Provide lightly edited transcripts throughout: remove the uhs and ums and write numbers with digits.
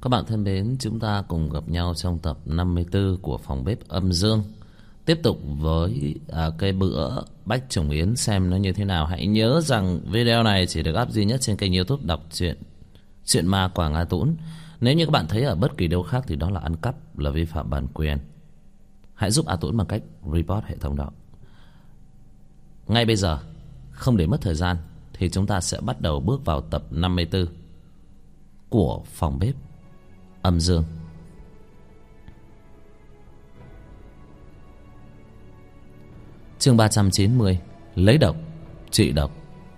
Các bạn thân mến, chúng ta cùng gặp nhau trong tập 54 của Phòng Bếp Âm Dương. Tiếp tục với cái bữa Bách Trùng Yến xem nó như thế nào. Hãy nhớ rằng video này chỉ được up duy nhất trên kênh YouTube Đọc Truyện Ma Quảng A Tũng. Nếu như các bạn thấy ở bất kỳ đâu khác thì đó là ăn cắp, là vi phạm bản quyền. Hãy giúp A Tũng bằng cách report hệ thống đó. Ngay bây giờ, không để mất thời gian, thì chúng ta sẽ bắt đầu bước vào tập 54 của Phòng Bếp Âm Dương. Chương 390: Lấy độc trị độc.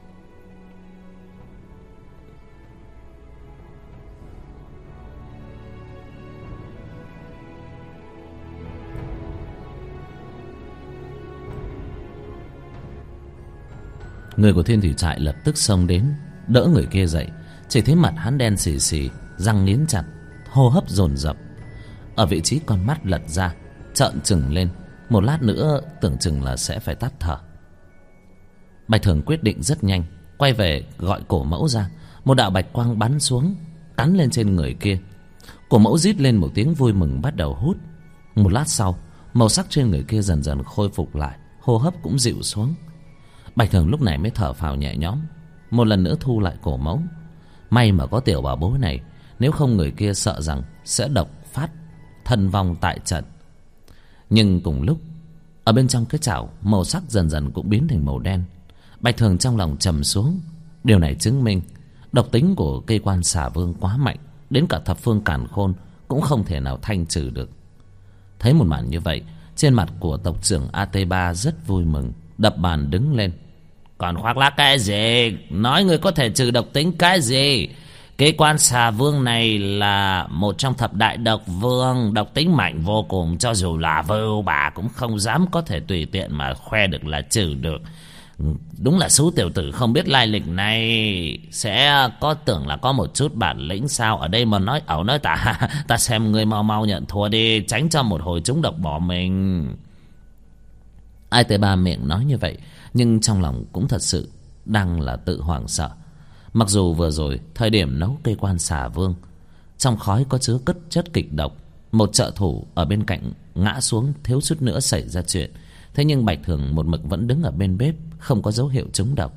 Người của Thiên Thủy Trại lập tức xông đến đỡ người kia dậy. Chỉ thấy mặt hắn đen xì xì, răng nghiến chặt, hô hấp dồn dập. Ở vị trí con mắt lật ra, trợn trừng lên, một lát nữa tưởng chừng là sẽ phải tắt thở. Bạch Thường quyết định rất nhanh, quay về gọi Cổ Mẫu ra. Một đạo bạch quang bắn xuống, cắn lên trên người kia. Cổ Mẫu rít lên một tiếng vui mừng, bắt đầu hút. Một lát sau, màu sắc trên người kia dần dần khôi phục lại, hô hấp cũng dịu xuống. Bạch Thường lúc này mới thở phào nhẹ nhõm, một lần nữa thu lại Cổ Mẫu. May mà có tiểu bảo bối này, nếu không người kia sợ rằng sẽ độc phát thân vong tại trận. Nhưng cùng lúc, ở bên trong cái chảo, màu sắc dần dần cũng biến thành màu đen. Bạch Thường trong lòng trầm xuống. Điều này chứng minh độc tính của cây quan xà vương quá mạnh, đến cả thập phương càn khôn cũng không thể nào thanh trừ được. Thấy một màn như vậy, trên mặt của tộc trưởng AT3 rất vui mừng, đập bàn đứng lên. Còn khoác lác cái gì? Nói người có thể trừ độc tính cái gì? Cái quan xà vương này là một trong thập đại độc vương, độc tính mạnh vô cùng. Cho dù là vưu bà cũng không dám có thể tùy tiện mà khoe được là trừ được. Đúng là số tiểu tử không biết lai lịch này sẽ có tưởng là có một chút bản lĩnh sao? Ở đây mà nói ẩu nói tả. Ta xem người mau mau nhận thua đi, tránh cho một hồi trúng độc bỏ mình. IT3 miệng nói như vậy, nhưng trong lòng cũng thật sự đang là tự hoảng sợ. Mặc dù vừa rồi thời điểm nấu cây quan xà vương, trong khói có chứa chất kịch độc, một trợ thủ ở bên cạnh ngã xuống thiếu chút nữa xảy ra chuyện. Thế nhưng Bạch Thường một mực vẫn đứng ở bên bếp, không có dấu hiệu trúng độc.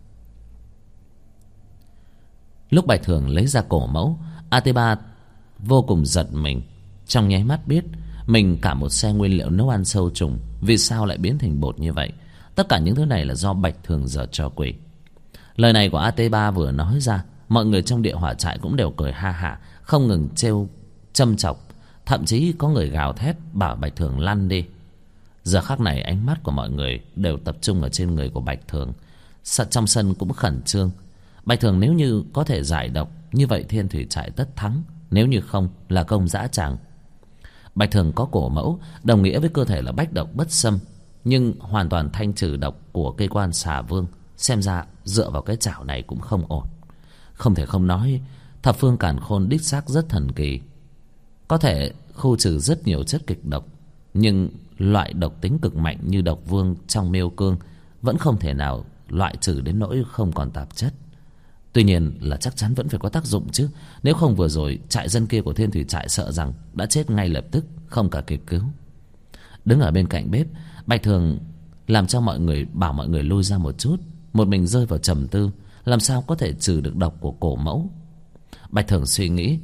Lúc Bạch Thường lấy ra Cổ Mẫu, AT3 vô cùng giật mình. Trong nháy mắt biết mình cả một xe nguyên liệu nấu ăn sâu trùng, vì sao lại biến thành bột như vậy? Tất cả những thứ này là do Bạch Thường giở trò quỷ. Lời này của AT3 vừa nói ra, mọi người trong Địa Hỏa Trại cũng đều cười ha hả, không ngừng trêu châm chọc. Thậm chí có người gào thét bảo Bạch Thường lăn đi. Giờ khắc này ánh mắt của mọi người đều tập trung ở trên người của Bạch Thường. Trong sân cũng khẩn trương. Bạch Thường nếu như có thể giải độc, như vậy Thiên Thủy Trại tất thắng. Nếu như không là công dã tràng. Bạch Thường có Cổ Mẫu, đồng nghĩa với cơ thể là bách độc bất xâm, nhưng hoàn toàn thanh trừ độc của cây quan xà vương. Xem ra dựa vào cái chảo này cũng không ổn. Không thể không nói, thập phương càn khôn đích xác rất thần kỳ, có thể khu trừ rất nhiều chất kịch độc. Nhưng loại độc tính cực mạnh như độc vương trong miêu cương vẫn không thể nào loại trừ đến nỗi không còn tạp chất. Tuy nhiên là chắc chắn vẫn phải có tác dụng chứ. Nếu không vừa rồi trại dân kia của Thiên Thủy Trại sợ rằng đã chết ngay lập tức, không cả kịp cứu. Đứng ở bên cạnh bếp, Bạch Thường làm cho mọi người, bảo mọi người lui ra một chút. Một mình rơi vào trầm tư, làm sao có thể trừ được độc của Cổ Mẫu. Bạch Thường suy nghĩ,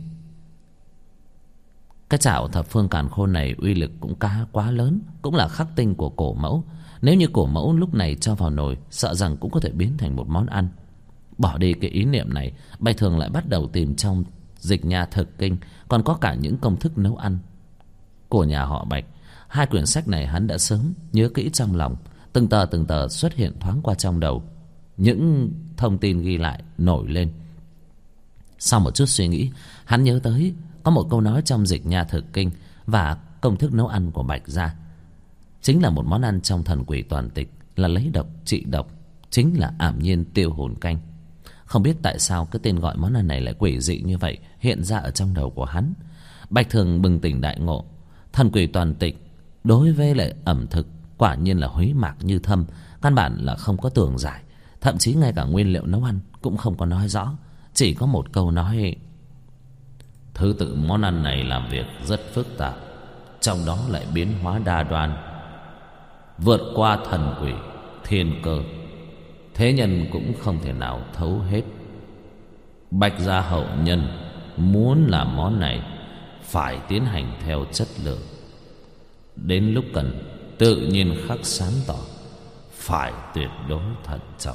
cái chảo thập phương càn khôn này uy lực cũng quá lớn, cũng là khắc tinh của Cổ Mẫu. Nếu như Cổ Mẫu lúc này cho vào nồi, sợ rằng cũng có thể biến thành một món ăn. Bỏ đi cái ý niệm này, Bạch Thường lại bắt đầu tìm trong Dịch Nha Thực Kinh, còn có cả những công thức nấu ăn của nhà họ Bạch. Hai quyển sách này hắn đã sớm nhớ kỹ trong lòng, từng tờ xuất hiện thoáng qua trong đầu. Những thông tin ghi lại nổi lên. Sau một chút suy nghĩ, hắn nhớ tới có một câu nói trong Dịch Nha Thực Kinh và công thức nấu ăn của Bạch gia. Chính là một món ăn trong Thần Quỷ Toàn Tịch, là lấy độc trị độc, chính là Ảm Nhiên Tiêu Hồn Canh. Không biết tại sao cái tên gọi món ăn này lại quỷ dị như vậy hiện ra ở trong đầu của hắn. Bạch Thường bừng tỉnh đại ngộ, Thần Quỷ Toàn Tịch đối với lại ẩm thực quả nhiên là húy mạc như thâm, căn bản là không có tường giải. Thậm chí ngay cả nguyên liệu nấu ăn cũng không có nói rõ, chỉ có một câu nói: Thứ tự món ăn này làm việc rất phức tạp, trong đó lại biến hóa đa đoan, vượt qua thần quỷ thiên cơ. Thế nhân cũng không thể nào thấu hết. Bạch gia hậu nhân muốn làm món này phải tiến hành theo chất lượng. Đến lúc cần tự nhiên khắc sáng tỏ, phải tuyệt đối thận trọng.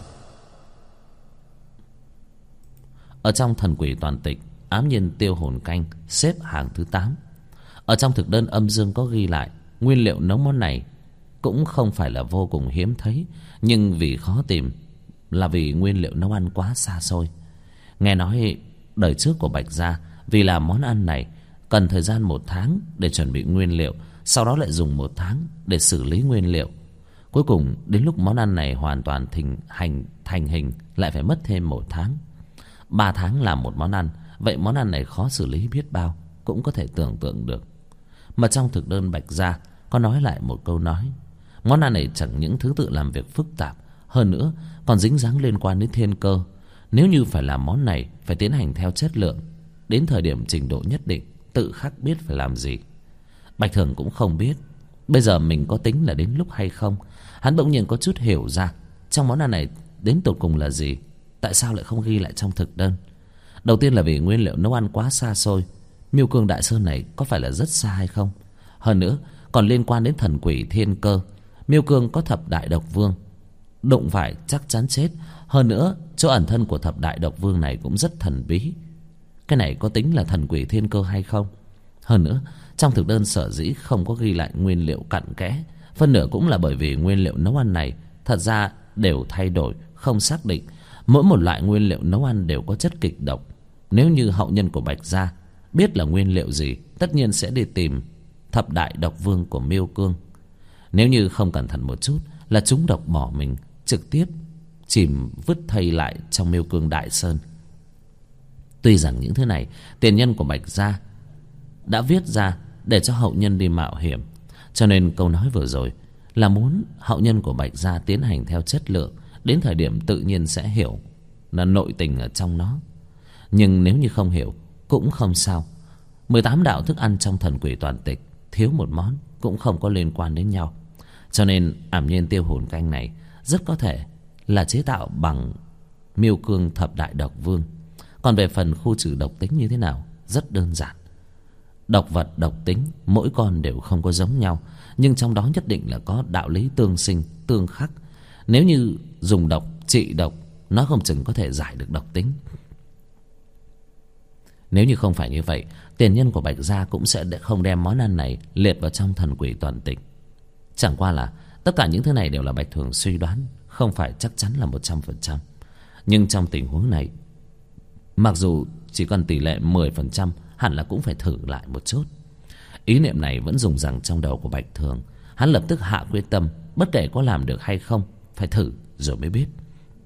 Ở trong thần quỷ toàn tịch, ám nhiên tiêu hồn canh xếp hàng thứ 8. Ở trong thực đơn âm dương có ghi lại nguyên liệu nấu món này cũng không phải là vô cùng hiếm thấy, nhưng vì khó tìm là vì nguyên liệu nấu ăn quá xa xôi. Nghe nói đời trước của Bạch gia vì làm món ăn này cần thời gian 1 tháng để chuẩn bị nguyên liệu, sau đó lại dùng 1 tháng để xử lý nguyên liệu. Cuối cùng đến lúc món ăn này hoàn toàn thành hình lại phải mất thêm 1 tháng. 3 tháng làm một món ăn, vậy món ăn này khó xử lý biết bao, cũng có thể tưởng tượng được. Mà trong thực đơn Bạch gia có nói lại một câu nói: món ăn này chẳng những thứ tự làm việc phức tạp, hơn nữa còn dính dáng liên quan đến thiên cơ. Nếu như phải làm món này phải tiến hành theo chất lượng, đến thời điểm trình độ nhất định tự khắc biết phải làm gì. Bạch Thường cũng không biết bây giờ mình có tính là đến lúc hay không. Hắn bỗng nhiên có chút hiểu ra trong món ăn này đến tột cùng là gì, tại sao lại không ghi lại trong thực đơn. Đầu tiên là vì nguyên liệu nấu ăn quá xa xôi. Miêu Cương Đại Sơn này có phải là rất xa hay không? Hơn nữa còn liên quan đến thần quỷ thiên cơ. Miêu Cương có thập đại độc vương, đụng phải chắc chắn chết. Hơn nữa chỗ ẩn thân của thập đại độc vương này cũng rất thần bí. Cái này có tính là thần quỷ thiên cơ hay không? Hơn nữa trong thực đơn sở dĩ không có ghi lại nguyên liệu cặn kẽ, phân nửa cũng là bởi vì nguyên liệu nấu ăn này thật ra đều thay đổi, không xác định. Mỗi một loại nguyên liệu nấu ăn đều có chất kịch độc. Nếu như hậu nhân của Bạch gia biết là nguyên liệu gì, tất nhiên sẽ đi tìm thập đại độc vương của Miêu Cương. Nếu như không cẩn thận một chút là trúng độc bỏ mình, trực tiếp chìm vứt thây lại trong Miêu Cương Đại Sơn. Tuy rằng những thứ này tiền nhân của Bạch gia đã viết ra để cho hậu nhân đi mạo hiểm, cho nên câu nói vừa rồi là muốn hậu nhân của Bạch gia tiến hành theo chất lượng, đến thời điểm tự nhiên sẽ hiểu là nội tình ở trong nó. Nhưng nếu như không hiểu cũng không sao. 18 đạo thức ăn trong thần quỷ toàn tịch, thiếu một món cũng không có liên quan đến nhau. Cho nên ảm nhiên tiêu hồn canh này rất có thể là chế tạo bằng Miêu Cương thập đại độc vương. Còn về phần khu trừ độc tính như thế nào, rất đơn giản. Độc vật độc tính mỗi con đều không có giống nhau, nhưng trong đó nhất định là có đạo lý tương sinh tương khắc. Nếu như dùng độc trị độc, nó không chừng có thể giải được độc tính. Nếu như không phải như vậy, tiền nhân của Bạch gia cũng sẽ không đem món ăn này liệt vào trong thần quỷ toàn tịch. Chẳng qua là tất cả những thứ này đều là Bạch Thường suy đoán, không phải chắc chắn là 100%. Nhưng trong tình huống này, mặc dù chỉ cần tỷ lệ 10%, hẳn là cũng phải thử lại một chút. Ý niệm này vẫn dùng rằng trong đầu của Bạch Thường. Hắn lập tức hạ quyết tâm, bất kể có làm được hay không, phải thử rồi mới biết.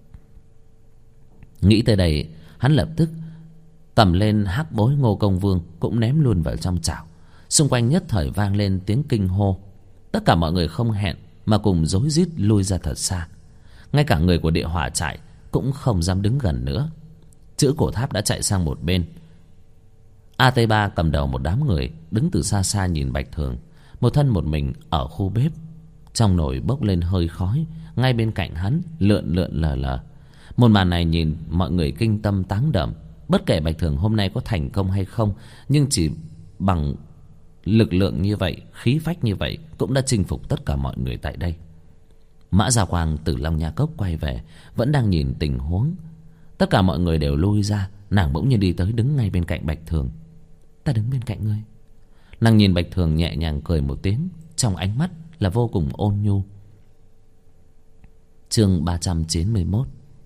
Nghĩ tới đây, hắn lập tức cầm lên hắc bối Ngô Công Vương cũng ném luôn vào trong chảo. Xung quanh nhất thời vang lên tiếng kinh hô. Tất cả mọi người không hẹn mà cùng rối rít lui ra thật xa. Ngay cả người của địa hỏa trại cũng không dám đứng gần nữa. Chữ Cổ Tháp đã chạy sang một bên. AT3 cầm đầu một đám người đứng từ xa xa nhìn Bạch Thường, một thân một mình ở khu bếp. Trong nồi bốc lên hơi khói, ngay bên cạnh hắn lượn lượn lờ lờ. Một màn này nhìn mọi người kinh tâm táng đẩm. Bất kể Bạch Thường hôm nay có thành công hay không, nhưng chỉ bằng lực lượng như vậy, khí phách như vậy cũng đã chinh phục tất cả mọi người tại đây. Mã Gia Quang từ Long Nha Cốc quay về, vẫn đang nhìn tình huống. Tất cả mọi người đều lui ra. Nàng bỗng nhiên đi tới đứng ngay bên cạnh Bạch Thường. Ta đứng bên cạnh ngươi. Nàng nhìn Bạch Thường nhẹ nhàng cười một tiếng, trong ánh mắt là vô cùng ôn nhu. Chương 391.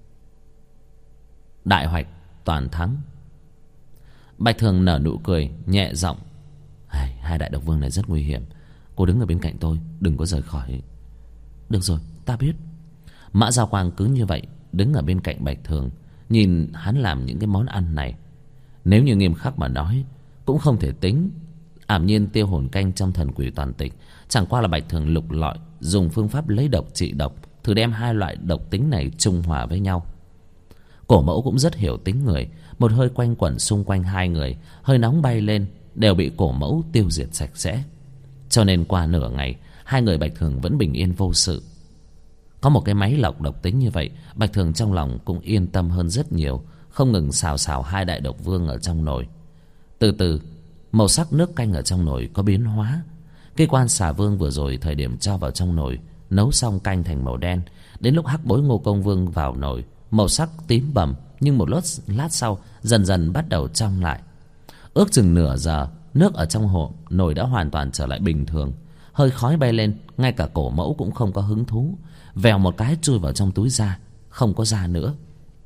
Đại hoạch toàn thắng. Bạch Thường nở nụ cười nhẹ giọng. Hai đại độc vương này rất nguy hiểm, cô đứng ở bên cạnh tôi, đừng có rời khỏi. Được rồi, ta biết. Mã Gia Quang cứ như vậy đứng ở bên cạnh Bạch Thường, nhìn hắn làm những cái món ăn này. Nếu như nghiêm khắc mà nói, cũng không thể tính ảm nhiên tiêu hồn canh trong thần quỷ toàn tịch. Chẳng qua là Bạch Thường lục lọi, dùng phương pháp lấy độc trị độc, thử đem hai loại độc tính này trung hòa với nhau. Cổ Mẫu cũng rất hiểu tính người. Một hơi quanh quẩn xung quanh hai người, hơi nóng bay lên, đều bị cổ mẫu tiêu diệt sạch sẽ. Cho nên qua nửa ngày, hai người Bạch Thường vẫn bình yên vô sự. Có một cái máy lọc độc tính như vậy, Bạch Thường trong lòng cũng yên tâm hơn rất nhiều, không ngừng xào xào hai đại độc vương ở trong nồi. Từ từ, màu sắc nước canh ở trong nồi có biến hóa. Cây quan xà vương vừa rồi thời điểm cho vào trong nồi, nấu xong canh thành màu đen. Đến lúc hắc bối Ngô Công Vương vào nồi, màu sắc tím bầm, nhưng một lát sau dần dần bắt đầu trong lại. Ước chừng nửa giờ, nước ở trong nồi đã hoàn toàn trở lại bình thường. Hơi khói bay lên, ngay cả cổ mẫu cũng không có hứng thú, vèo một cái chui vào trong túi da, không có da nữa.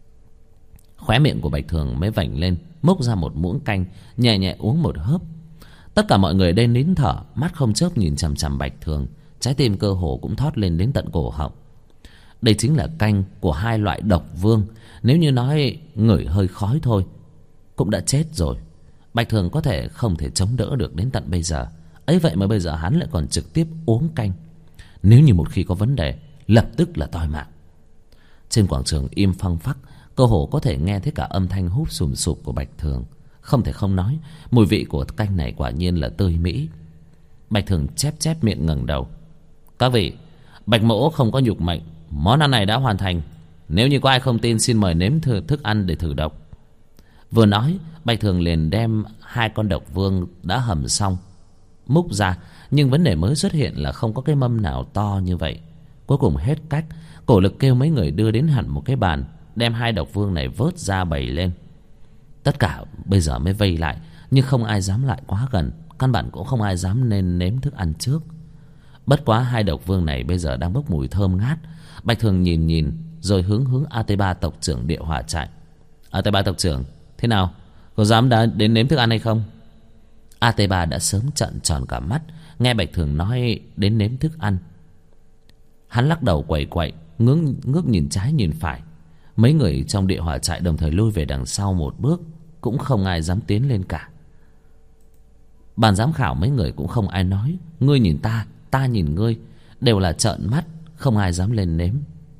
Khóe miệng của Bạch Thường mới vảnh lên, múc ra một muỗng canh, nhẹ nhẹ uống một hớp. Tất cả mọi người đến nín thở, mắt không chớp nhìn chằm chằm Bạch Thường, trái tim cơ hồ cũng thót lên đến tận cổ họng. Đây chính là canh của hai loại độc vương. Nếu như nói ngửi hơi khói thôi cũng đã chết rồi. Bạch Thường có thể không thể chống đỡ được đến tận bây giờ. Ấy vậy mà bây giờ hắn lại còn trực tiếp uống canh. Nếu như một khi có vấn đề, lập tức là toi mạng. Trên quảng trường im phăng phắc, cơ hồ có thể nghe thấy cả âm thanh húp sùm sụp của Bạch Thường. Không thể không nói, mùi vị của canh này quả nhiên là tươi mỹ. Bạch Thường chép chép miệng ngẩng đầu. Các vị, Bạch mỗ không có nhục mệnh, món ăn này đã hoàn thành. Nếu như có ai không tin, xin mời nếm thử thức ăn để thử độc. Vừa nói, Bạch Thường liền đem hai con độc vương đã hầm xong múc ra. Nhưng vấn đề mới xuất hiện là không có cái mâm nào to như vậy. Cuối cùng hết cách, Cổ Lực kêu mấy người đưa đến hẳn một cái bàn, đem hai độc vương này vớt ra bày lên. Tất cả bây giờ mới vây lại, nhưng không ai dám lại quá gần, căn bản cũng không ai dám nên nếm thức ăn trước. Bất quá hai độc vương này bây giờ đang bốc mùi thơm ngát. Bạch Thường nhìn rồi hướng AT3 tộc trưởng Địa Hỏa Trại. AT3 tộc trưởng, thế nào, có dám đã đến nếm thức ăn hay không? AT3 đã sớm trợn tròn cả mắt nghe Bạch Thường nói đến nếm thức ăn. Hắn lắc đầu quẩy quậy, ngước nhìn trái nhìn phải. Mấy người trong Địa Hỏa Trại đồng thời lui về đằng sau một bước, cũng không ai dám tiến lên cả. Ban giám khảo mấy người cũng không ai nói, ngươi nhìn ta, ta nhìn ngươi, đều là trợn mắt, không ai dám lên nếm.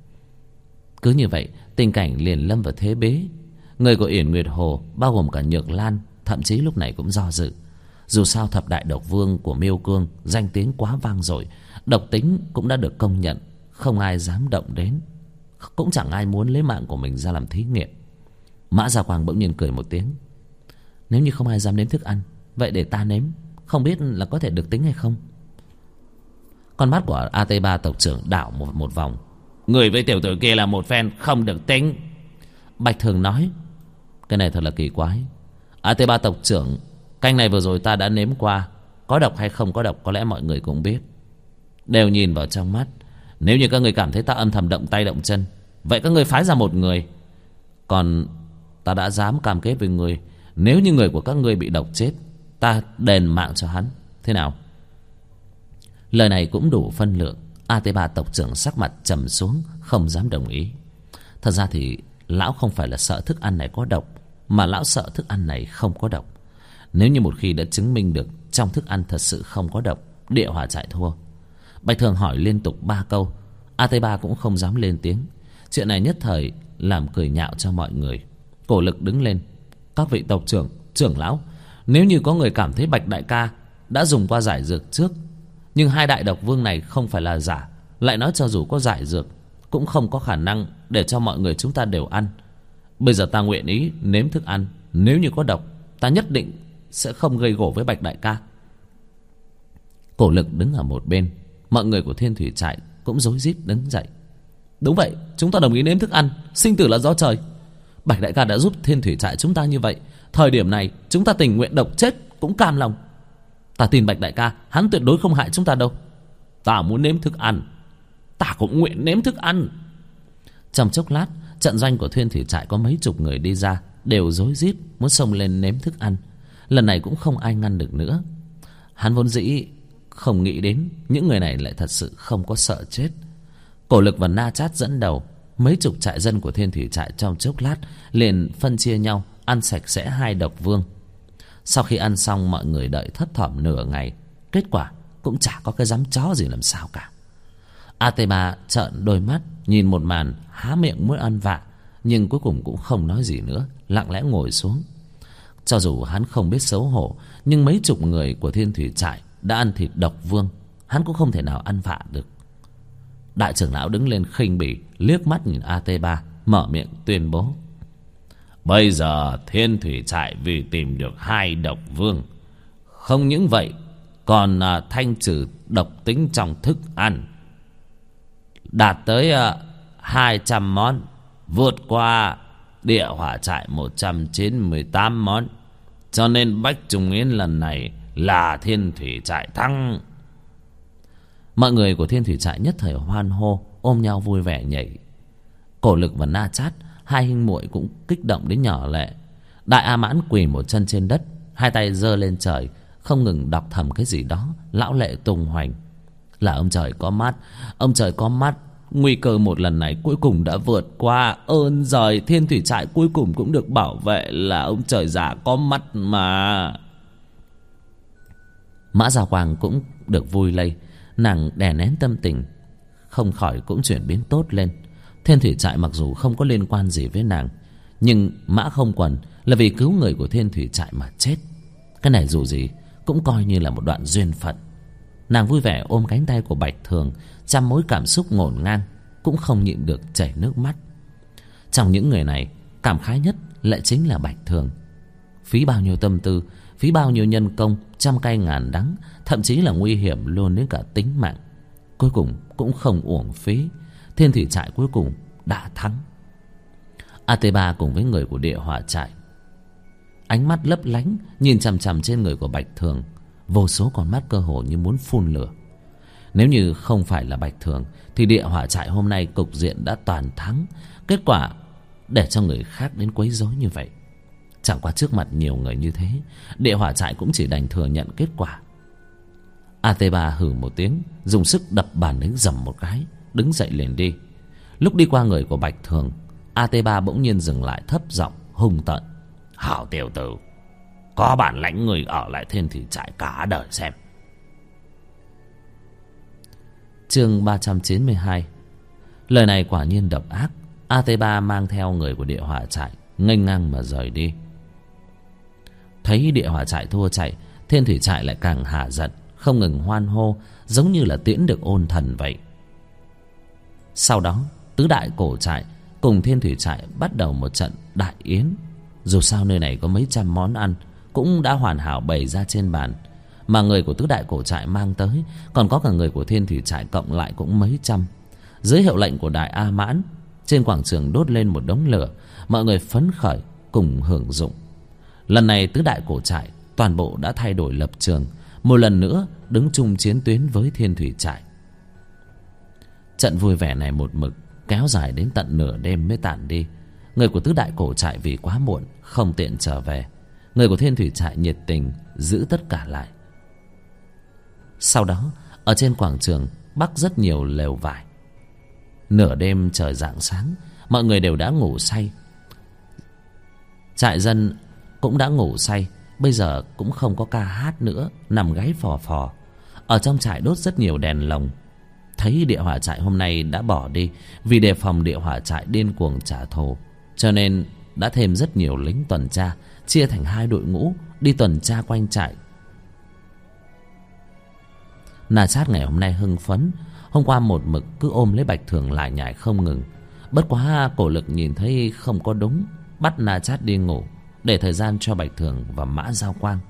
Cứ như vậy, tình cảnh liền lâm vào thế bế. Người của Yển Nguyệt Hồ, bao gồm cả Nhược Lan, thậm chí lúc này cũng do dự. Dù sao thập đại độc vương của Miêu Cương danh tiếng quá vang dội, độc tính cũng đã được công nhận, không ai dám động đến, cũng chẳng ai muốn lấy mạng của mình ra làm thí nghiệm. Mã Gia Quang bỗng nhiên cười một tiếng. Nếu như không ai dám nếm thức ăn, vậy để ta nếm, không biết là có thể được tính hay không. Con mắt của AT3 tộc trưởng đảo một vòng. Người với tiểu tử kia là một phen, không được tính. Bạch Thường nói, cái này thật là kỳ quái. AT3 tộc trưởng, canh này vừa rồi ta đã nếm qua, có độc hay không có độc có lẽ mọi người cũng biết, đều nhìn vào trong mắt. Nếu như các người cảm thấy ta âm thầm động tay động chân, vậy các người phái ra một người. Còn ta đã dám cam kết với người, nếu như người của các ngươi bị độc chết, ta đền mạng cho hắn. Thế nào? Lời này cũng đủ phân lượng. AT3 tộc trưởng sắc mặt trầm xuống, không dám đồng ý. Thật ra thì lão không phải là sợ thức ăn này có độc, mà lão sợ thức ăn này không có độc. Nếu như một khi đã chứng minh được trong thức ăn thật sự không có độc, Địa Hỏa Trại thua. Bạch Thường hỏi liên tục 3 câu, AT3 cũng không dám lên tiếng. Chuyện này nhất thời làm cười nhạo cho mọi người. Cổ Lực đứng lên. Các vị tộc trưởng, trưởng lão, nếu như có người cảm thấy Bạch đại ca đã dùng qua giải dược trước, nhưng hai đại độc vương này không phải là giả, lại nói cho dù có giải dược cũng không có khả năng để cho mọi người chúng ta đều ăn. Bây giờ ta nguyện ý nếm thức ăn, nếu như có độc, ta nhất định sẽ không gây gổ với Bạch đại ca. Cổ Lực đứng ở một bên. Mọi người của Thiên Thủy Trại cũng rối rít đứng dậy. Đúng vậy, chúng ta đồng ý nếm thức ăn, sinh tử là do trời. Bạch đại ca đã giúp Thiên Thủy Trại chúng ta như vậy, thời điểm này chúng ta tình nguyện độc chết cũng cam lòng. Ta tin Bạch đại ca, hắn tuyệt đối không hại chúng ta đâu. Ta muốn nếm thức ăn, ta cũng nguyện nếm thức ăn. Trong chốc lát, trận doanh của Thiên Thủy Trại có mấy chục người đi ra, đều rối rít muốn xông lên nếm thức ăn. Lần này cũng không ai ngăn được nữa. Hắn vốn dĩ không nghĩ đến những người này lại thật sự không có sợ chết. Cổ Lực và Na Chát dẫn đầu, mấy chục trại dân của Thiên Thủy Trại trong chốc lát liền phân chia nhau ăn sạch sẽ hai độc vương. Sau khi ăn xong, mọi người đợi thấp thỏm nửa ngày, kết quả cũng chả có cái dám chó gì làm sao cả. AT3 trợn đôi mắt nhìn một màn, há miệng muốn ăn vạ, nhưng cuối cùng cũng không nói gì nữa, lặng lẽ ngồi xuống. Cho dù hắn không biết xấu hổ, nhưng mấy chục người của Thiên Thủy trại đã ăn thịt độc vương, hắn cũng không thể nào ăn vạ được. Đại trưởng lão đứng lên khinh bỉ, liếc mắt nhìn AT3, mở miệng tuyên bố: bây giờ Thiên Thủy trại vì tìm được 2 độc vương, không những vậy còn thanh trừ độc tính trong thức ăn, đạt tới 200 món, vượt qua Địa Hỏa trại 198 món. Cho nên Bách Trùng Yến lần này là Thiên Thủy trại thắng. Mọi người của Thiên Thủy trại nhất thời hoan hô, ôm nhau vui vẻ nhảy. Cổ Lực và Na Chát, hai huynh muội cũng kích động đến nhỏ lệ. Đại A Mãn quỳ một chân trên đất, hai tay giơ lên trời, không ngừng đọc thầm cái gì đó, lão lệ tung hoành. Là ông trời có mắt, ông trời có mắt, nguy cơ một lần này cuối cùng đã vượt qua. Ơn giời, Thiên Thủy trại cuối cùng cũng được bảo vệ, là ông trời già có mắt mà. Mã Giao Quang cũng được vui lây, nàng đè nén tâm tình, không khỏi cũng chuyển biến tốt lên. Thiên Thủy trại mặc dù không có liên quan gì với nàng, nhưng Mã Không Quần là vì cứu người của Thiên Thủy trại mà chết. Cái này dù gì cũng coi như là một đoạn duyên phận. Nàng vui vẻ ôm cánh tay của Bạch Thường, trăm mối cảm xúc ngổn ngang, cũng không nhịn được chảy nước mắt. Trong những người này, cảm khái nhất lại chính là Bạch Thường. Phí bao nhiêu tâm tư, phí bao nhiêu nhân công, trăm cay ngàn đắng, thậm chí là nguy hiểm luôn đến cả tính mạng, cuối cùng cũng không uổng phí. Thiên Thủy trại cuối cùng đã thắng. AT3 cùng với người của Địa Hỏa trại, ánh mắt lấp lánh nhìn chằm chằm trên người của Bạch Thường, vô số con mắt cơ hồ như muốn phun lửa. Nếu như không phải là Bạch Thường thì Địa Hỏa trại hôm nay cục diện đã toàn thắng. Kết quả để cho người khác đến quấy rối như vậy, chẳng qua trước mặt nhiều người như thế, Địa Hỏa trại cũng chỉ đành thừa nhận kết quả. AT3 hừ một tiếng, dùng sức đập bàn đánh dầm một cái, đứng dậy liền đi. Lúc đi qua người của Bạch Thường, AT3 bỗng nhiên dừng lại, thấp giọng hung tợn: hảo tiểu tử, có bản lãnh người ở lại Thiên Thủy trại cả đời xem. Chương 392. Lời này quả nhiên độc ác. AT3 mang theo người của Địa Hỏa trại nghênh ngang mà rời đi. Thấy Địa Hỏa trại thua chạy, Thiên Thủy trại lại càng hả giận, không ngừng hoan hô, giống như là tiễn được ôn thần vậy. Sau đó tứ đại cổ trại cùng Thiên Thủy trại bắt đầu một trận đại yến. Dù sao nơi này có mấy trăm món ăn cũng đã hoàn hảo bày ra trên bàn, mà người của tứ đại cổ trại mang tới, còn có cả người của Thiên Thủy trại cộng lại cũng mấy trăm. Dưới hiệu lệnh của Đại A Mãn, trên quảng trường đốt lên một đống lửa, mọi người phấn khởi cùng hưởng dụng. Lần này tứ đại cổ trại toàn bộ đã thay đổi lập trường, một lần nữa đứng chung chiến tuyến với Thiên Thủy trại. Trận vui vẻ này một mực kéo dài đến tận nửa đêm mới tản đi. Người của tứ đại cổ trại vì quá muộn không tiện trở về, người của Thiên Thủy trại nhiệt tình giữ tất cả lại. Sau đó ở trên quảng trường bắc rất nhiều lều vải. Nửa đêm trời rạng sáng, mọi người đều đã ngủ say. Trại dân cũng đã ngủ say, bây giờ cũng không có ca hát nữa, nằm gáy phò phò. Ở trong trại đốt rất nhiều đèn lồng. Thấy Địa Hỏa trại hôm nay đã bỏ đi, vì đề phòng Địa Hỏa trại điên cuồng trả thù, cho nên đã thêm rất nhiều lính tuần tra, chia thành hai đội ngũ đi tuần tra quanh trại. Na Chát ngày hôm nay hưng phấn, hôm qua một mực cứ ôm lấy Bạch Thường lải nhải không ngừng. Bất quá Cổ Lực nhìn thấy không có đúng, bắt Na Chát đi ngủ, để thời gian cho Bạch Thường và Mã Giao Quang.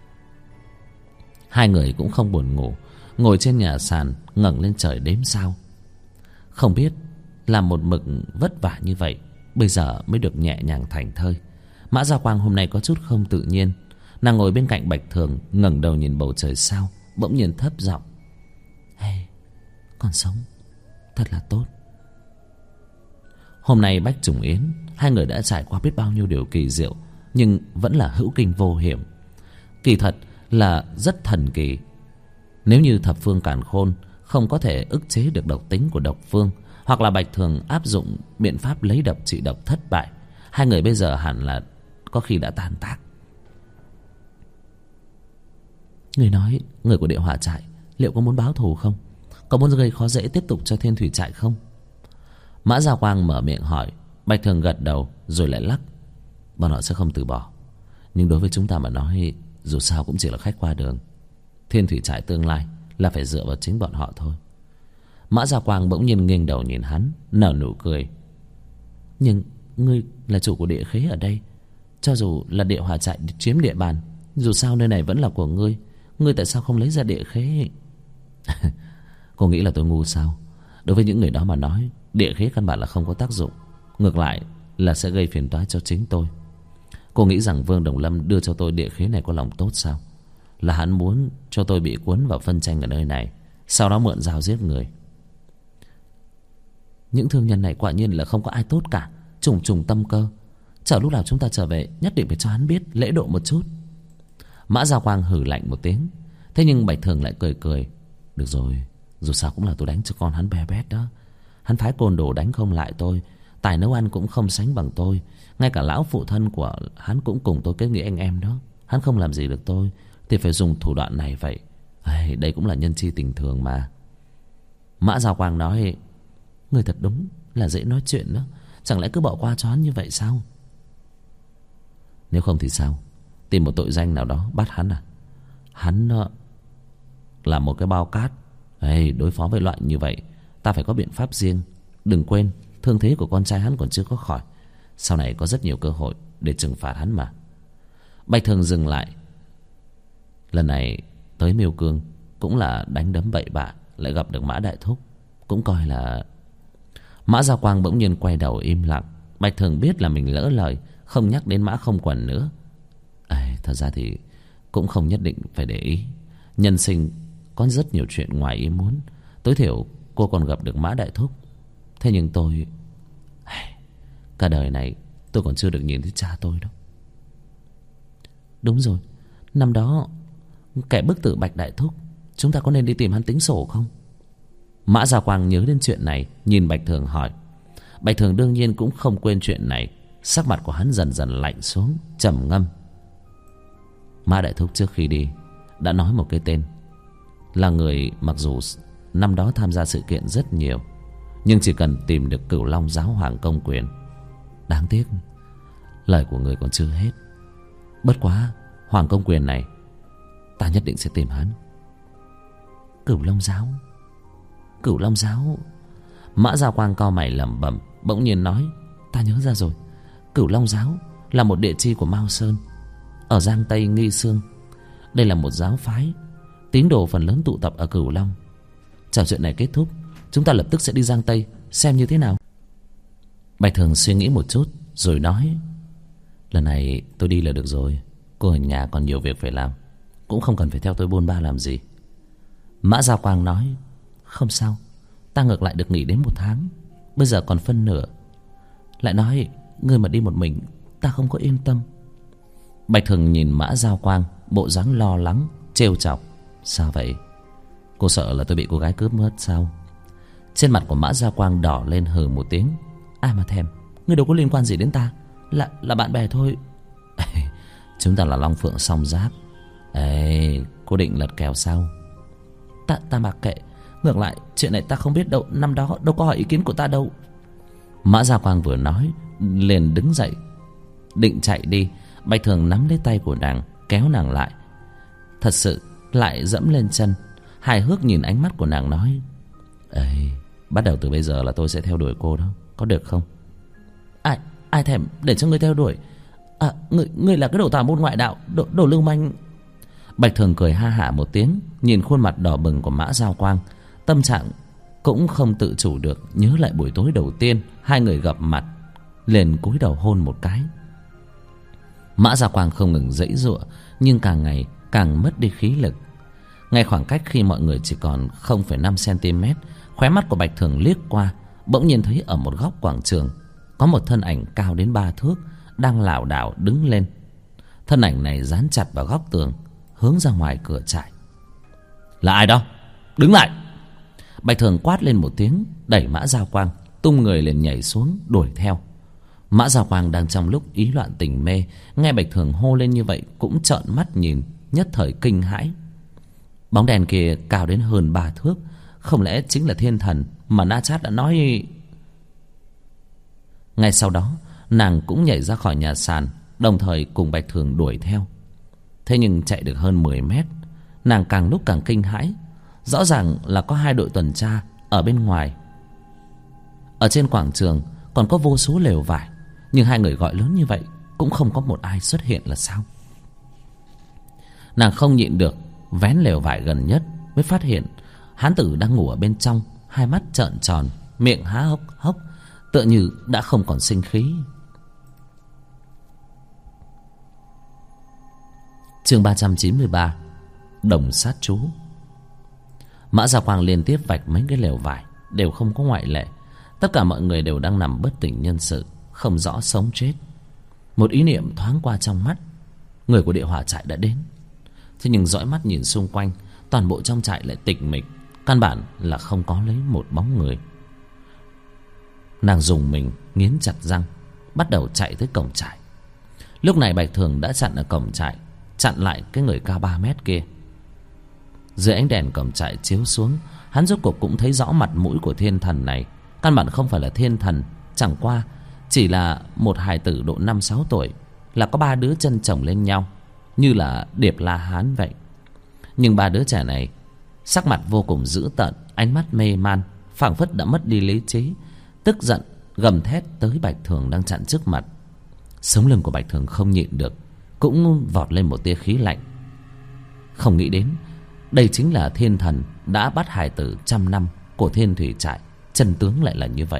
Hai người cũng không buồn ngủ, ngồi trên nhà sàn ngẩng lên trời đếm sao. Không biết làm một mực vất vả như vậy, bây giờ mới được nhẹ nhàng thảnh thơi. Mã Giao Quang hôm nay có chút không tự nhiên. Nàng ngồi bên cạnh Bạch Thường, ngẩng đầu nhìn bầu trời sao, bỗng nhiên thấp giọng: "Hey, còn sống thật là tốt." Hôm nay Bách Trùng Yến, hai người đã trải qua biết bao nhiêu điều kỳ diệu, nhưng vẫn là hữu kinh vô hiểm. Kỳ thật là rất thần kỳ. Nếu như Thập Phương Càn Khôn không có thể ức chế được độc tính của độc phương, hoặc là Bạch Thường áp dụng biện pháp lấy độc trị độc thất bại, hai người bây giờ hẳn là có khi đã tan tác. Người nói người của Địa Hỏa trại liệu có muốn báo thù không? Có muốn gây khó dễ tiếp tục cho Thiên Thủy trại không? Mã Gia Quang mở miệng hỏi. Bạch Thường gật đầu rồi lại lắc. Bọn họ sẽ không từ bỏ, nhưng đối với chúng ta mà nói, dù sao cũng chỉ là khách qua đường. Thiên thủy trại tương lai là phải dựa vào chính bọn họ thôi. Mã Gia Quang bỗng nhiên nghiêng đầu nhìn hắn, nở nụ cười. Nhưng ngươi là chủ của địa khế ở đây, cho dù là địa hỏa trại chiếm địa bàn, dù sao nơi này vẫn là của ngươi. Ngươi tại sao không lấy ra địa khế? Cô nghĩ là tôi ngu sao? Đối với những người đó mà nói, địa khế căn bản là không có tác dụng, ngược lại là sẽ gây phiền toái cho chính tôi. Cô nghĩ rằng Vương Đồng Lâm đưa cho tôi địa khế này có lòng tốt sao? Là hắn muốn cho tôi bị cuốn vào phân tranh ở nơi này, sau đó mượn dao giết người. Những thương nhân này quả nhiên là không có ai tốt cả, trùng trùng tâm cơ. Chờ lúc nào chúng ta trở về, nhất định phải cho hắn biết lễ độ một chút. Mã Gia Quang hử lạnh một tiếng. Thế nhưng Bạch Thường lại cười cười. Được rồi, dù sao cũng là tôi đánh cho con hắn be bét đó. Hắn phái côn đồ đánh không lại tôi, tài nấu ăn cũng không sánh bằng tôi, ngay cả lão phụ thân của hắn cũng cùng tôi kết nghĩa anh em đó. Hắn không làm gì được tôi thì phải dùng thủ đoạn này vậy. Đây cũng là nhân chi tình thường mà. Mã Gia Quang nói, người thật đúng là dễ nói chuyện đó. Chẳng lẽ cứ bỏ qua cho hắn như vậy sao? Nếu không thì sao? Tìm một tội danh nào đó bắt hắn à? Hắn là một cái bao cát. Đối phó với loại như vậy ta phải có biện pháp riêng. Đừng quên thương thế của con trai hắn còn chưa có khỏi, sau này có rất nhiều cơ hội để trừng phạt hắn mà. Bạch Thường dừng lại. Lần này tới Miêu Cương cũng là đánh đấm bậy bạ, lại gặp được Mã Đại Thúc, cũng coi là... Mã Gia Quang bỗng nhiên quay đầu im lặng. Bạch Thường biết là mình lỡ lời, không nhắc đến Mã Không Quần nữa. Thật ra thì cũng không nhất định phải để ý. Nhân sinh có rất nhiều chuyện ngoài ý muốn. Tối thiểu cô còn gặp được Mã Đại Thúc. Thế nhưng tôi... cả đời này tôi còn chưa được nhìn thấy cha tôi đâu. Đúng rồi, năm đó kẻ bức tử Bạch Đại Thúc, chúng ta có nên đi tìm hắn tính sổ không? Mã Gia Quang nhớ đến chuyện này, nhìn Bạch Thường hỏi. Bạch Thường đương nhiên cũng không quên chuyện này. Sắc mặt của hắn dần dần lạnh xuống, trầm ngâm. Mã Đại Thúc trước khi đi đã nói một cái tên, là người mặc dù năm đó tham gia sự kiện rất nhiều, nhưng chỉ cần tìm được Cửu Long Giáo Hoàng Công Quyền. Đáng tiếc lời của người còn chưa hết. Bất quá Hoàng Công Quyền này ta nhất định sẽ tìm hắn. Cửu Long Giáo, Cửu Long Giáo. Mã Gia Quang cau mày lẩm bẩm, bỗng nhiên nói, ta nhớ ra rồi. Cửu Long Giáo là một địa chi của Mao Sơn ở Giang Tây Nghi Sương. Đây là một giáo phái, tín đồ phần lớn tụ tập ở Cửu Long. Chờ chuyện này kết thúc, chúng ta lập tức sẽ đi Giang Tây xem như thế nào. Bạch Thường suy nghĩ một chút rồi nói, lần này tôi đi là được rồi. Cô ở nhà còn nhiều việc phải làm, cũng không cần phải theo tôi bôn ba làm gì. Mã Gia Quang nói, không sao, ta ngược lại được nghỉ đến 1 tháng, bây giờ còn phân nửa. Lại nói ngươi mà đi một mình ta không có yên tâm. Bạch Thường nhìn Mã Gia Quang, bộ dáng lo lắng, trêu chọc. Sao vậy? Cô sợ là tôi bị cô gái cướp mất sao? Trên mặt của Mã Gia Quang đỏ lên, hừ một tiếng. Ai mà thèm, ngươi đâu có liên quan gì đến ta, là bạn bè thôi. Chúng ta là Long Phượng Song Giáp. Cô định lật kèo sao? Ta mặc kệ, ngược lại chuyện này ta không biết đâu, năm đó đâu có hỏi ý kiến của ta đâu. Mã Gia Quang vừa nói liền đứng dậy định chạy đi. Bạch Thường nắm lấy tay của nàng, kéo nàng lại. Thật sự lại dẫm lên chân. Hài hước nhìn ánh mắt của nàng nói, bắt đầu từ bây giờ là tôi sẽ theo đuổi cô đó, có được không? Ai thèm để cho ngươi theo đuổi? Ngươi là cái đồ tà môn ngoại đạo, đồ lưu manh. Bạch Thường cười ha hả một tiếng, nhìn khuôn mặt đỏ bừng của Mã Gia Quang, tâm trạng cũng không tự chủ được nhớ lại buổi tối đầu tiên hai người gặp mặt, liền cúi đầu hôn một cái. Mã Gia Quang không ngừng giãy giụa, nhưng càng ngày càng mất đi khí lực. Ngay khoảng cách khi mọi người chỉ còn 0,5 cm, khóe mắt của Bạch Thường liếc qua, bỗng nhiên thấy ở một góc quảng trường có một thân ảnh cao đến 3 thước đang lảo đảo đứng lên. Thân ảnh này dán chặt vào góc tường, hướng ra ngoài cửa trại. Là ai đó? Đứng lại! Bạch Thường quát lên một tiếng, đẩy Mã Gia Quang, tung người liền nhảy xuống đuổi theo. Mã Gia Quang đang trong lúc ý loạn tình mê, nghe Bạch Thường hô lên như vậy cũng trợn mắt nhìn, nhất thời kinh hãi. Bóng đèn kia cao đến hơn 3 thước, không lẽ chính là thiên thần mà Na Chát đã nói? Ngay sau đó nàng cũng nhảy ra khỏi nhà sàn, đồng thời cùng Bạch Thường đuổi theo. Thế nhưng chạy được hơn 10 mét, nàng càng lúc càng kinh hãi. Rõ ràng là có hai đội tuần tra ở bên ngoài. Ở trên quảng trường còn có vô số lều vải, nhưng hai người gọi lớn như vậy cũng không có một ai xuất hiện là sao? Nàng không nhịn được vén lều vải gần nhất, mới phát hiện hán tử đang ngủ ở bên trong, hai mắt trợn tròn, miệng há hốc hốc, tựa như đã không còn sinh khí. Chương 393, Đồng sát chú. Mã Gia Quang liên tiếp vạch mấy cái lều vải, đều không có ngoại lệ. Tất cả mọi người đều đang nằm bất tỉnh nhân sự, không rõ sống chết. Một ý niệm thoáng qua trong mắt, người của địa hỏa trại đã đến. Thế nhưng dõi mắt nhìn xung quanh, toàn bộ trong trại lại tịch mịch, căn bản là không có lấy một bóng người. Nàng dùng mình nghiến chặt răng, bắt đầu chạy tới cổng trại. Lúc này Bạch Thường đã chặn ở cổng trại, chặn lại cái người cao 3 mét kia. Dưới ánh đèn cổng trại chiếu xuống, hắn rốt cuộc cũng thấy rõ mặt mũi của thiên thần này. Căn bản không phải là thiên thần, chẳng qua chỉ là một hài tử độ 5-6 tuổi, là có 3 đứa chân chồng lên nhau, như là Điệp La Hán vậy. Nhưng 3 đứa trẻ này sắc mặt vô cùng dữ tợn, ánh mắt mê man, phảng phất đã mất đi lý trí, tức giận gầm thét tới Bạch Thường đang chặn trước mặt. Sống lưng của Bạch Thường không nhịn được, cũng vọt lên một tia khí lạnh. Không nghĩ đến đây chính là thiên thần đã bắt hài tử 100 năm của Thiên Thủy trại, chân tướng lại là như vậy.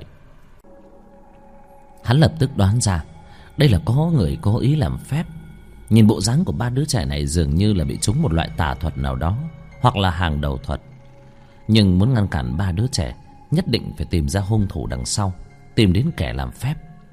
Hắn lập tức đoán ra đây là có người cố ý làm phép. Nhìn bộ dáng của 3 đứa trẻ này dường như là bị trúng một loại tà thuật nào đó, hoặc là hàng đầu thuật. Nhưng muốn ngăn cản 3 đứa trẻ, nhất định phải tìm ra hung thủ đằng sau, tìm đến kẻ làm phép.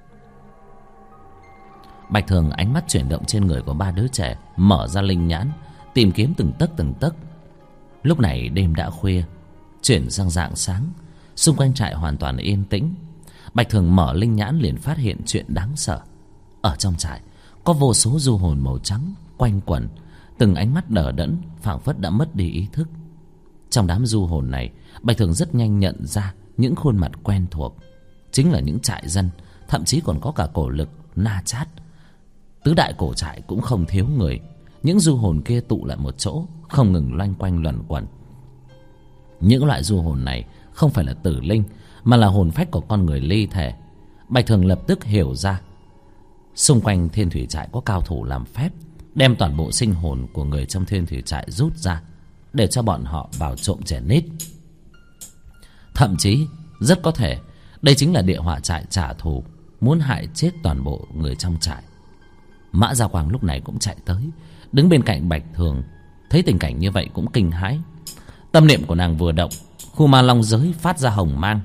Bạch Thường ánh mắt chuyển động trên người của 3 đứa trẻ, mở ra linh nhãn, tìm kiếm từng tấc. Lúc này đêm đã khuya, chuyển sang rạng sáng, xung quanh trại hoàn toàn yên tĩnh. Bạch Thường mở linh nhãn liền phát hiện chuyện đáng sợ. Ở trong trại có vô số du hồn màu trắng quanh quẩn, từng ánh mắt đờ đẫn, phảng phất đã mất đi ý thức. Trong đám du hồn này, Bạch Thường rất nhanh nhận ra những khuôn mặt quen thuộc, chính là những trại dân, thậm chí còn có cả cổ lực, Na Chát. Tứ đại cổ trại cũng không thiếu người. Những du hồn kia tụ lại một chỗ, không ngừng loanh quanh luẩn quẩn. Những loại du hồn này không phải là tử linh, mà là hồn phách của con người ly thể. Bạch Thường lập tức hiểu ra, xung quanh Thiên Thủy trại có cao thủ làm phép, đem toàn bộ sinh hồn của người trong Thiên Thủy trại rút ra, để cho bọn họ vào trộm trẻ nít. Thậm chí rất có thể đây chính là địa hỏa trại trả thù, muốn hại chết toàn bộ người trong trại. Mã Gia Quang lúc này cũng chạy tới, đứng bên cạnh Bạch Thường, thấy tình cảnh như vậy cũng kinh hãi. Tâm niệm của nàng vừa động, khu ma long giới phát ra hồng mang.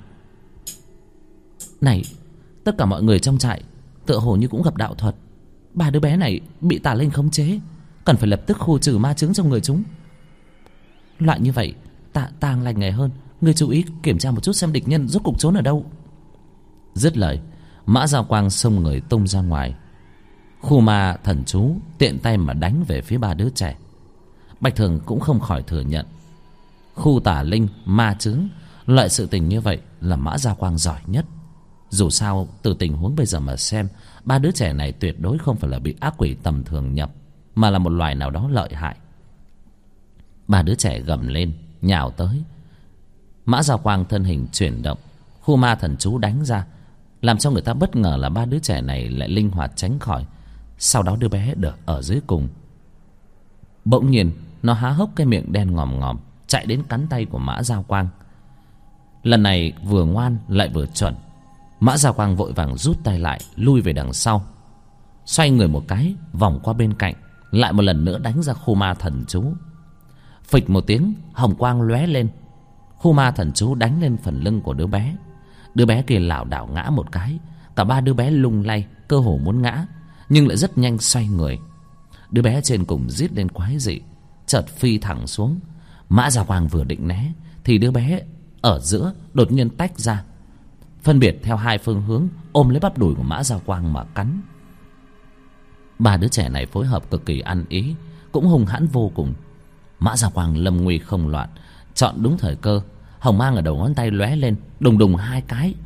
Này, tất cả mọi người trong trại tựa hồ như cũng gặp đạo thuật. 3 đứa bé này bị tà linh khống chế, cần phải lập tức khu trừ ma chướng trong người chúng. Loại như vậy tàng lành nghề hơn. Ngươi chú ý kiểm tra một chút xem địch nhân rốt cục trốn ở đâu. Dứt lời, Mã Gia Quang xông người tung ra ngoài. Khu ma thần chú tiện tay mà đánh về phía 3 đứa trẻ. Bạch Thường cũng không khỏi thừa nhận, khu tà linh, ma chướng, loại sự tình như vậy là Mã Gia Quang giỏi nhất. Dù sao từ tình huống bây giờ mà xem, 3 đứa trẻ này tuyệt đối không phải là bị ác quỷ tầm thường nhập, mà là một loài nào đó lợi hại. 3 đứa trẻ gầm lên nhào tới. Mã Gia Quang thân hình chuyển động, khu ma thần chú đánh ra, làm cho người ta bất ngờ là 3 đứa trẻ này lại linh hoạt tránh khỏi. Sau đó đứa bé được ở dưới cùng, bỗng nhiên nó há hốc cái miệng đen ngòm ngòm, chạy đến cắn tay của Mã Gia Quang. Lần này vừa ngoan lại vừa chuẩn. Mã Gia Quang vội vàng rút tay lại, lui về đằng sau, xoay người một cái, vòng qua bên cạnh, lại một lần nữa đánh ra khu ma thần chú. Phịch một tiếng, hồng quang lóe lên, khu ma thần chú đánh lên phần lưng của đứa bé. Đứa bé kia lảo đảo ngã một cái. Cả 3 đứa bé lung lay, cơ hồ muốn ngã, nhưng lại rất nhanh xoay người. Đứa bé trên cùng rít lên quái dị, chợt phi thẳng xuống. Mã Gia Quang vừa định né thì đứa bé ở giữa đột nhiên tách ra, phân biệt theo 2 phương hướng, ôm lấy bắp đùi của Mã Gia Quang mà cắn. 3 đứa trẻ này phối hợp cực kỳ ăn ý, cũng hung hãn vô cùng. Mã Gia Quang lâm nguy không loạn, chọn đúng thời cơ, hồng mang ở đầu ngón tay lóe lên, đùng đùng 2 cái,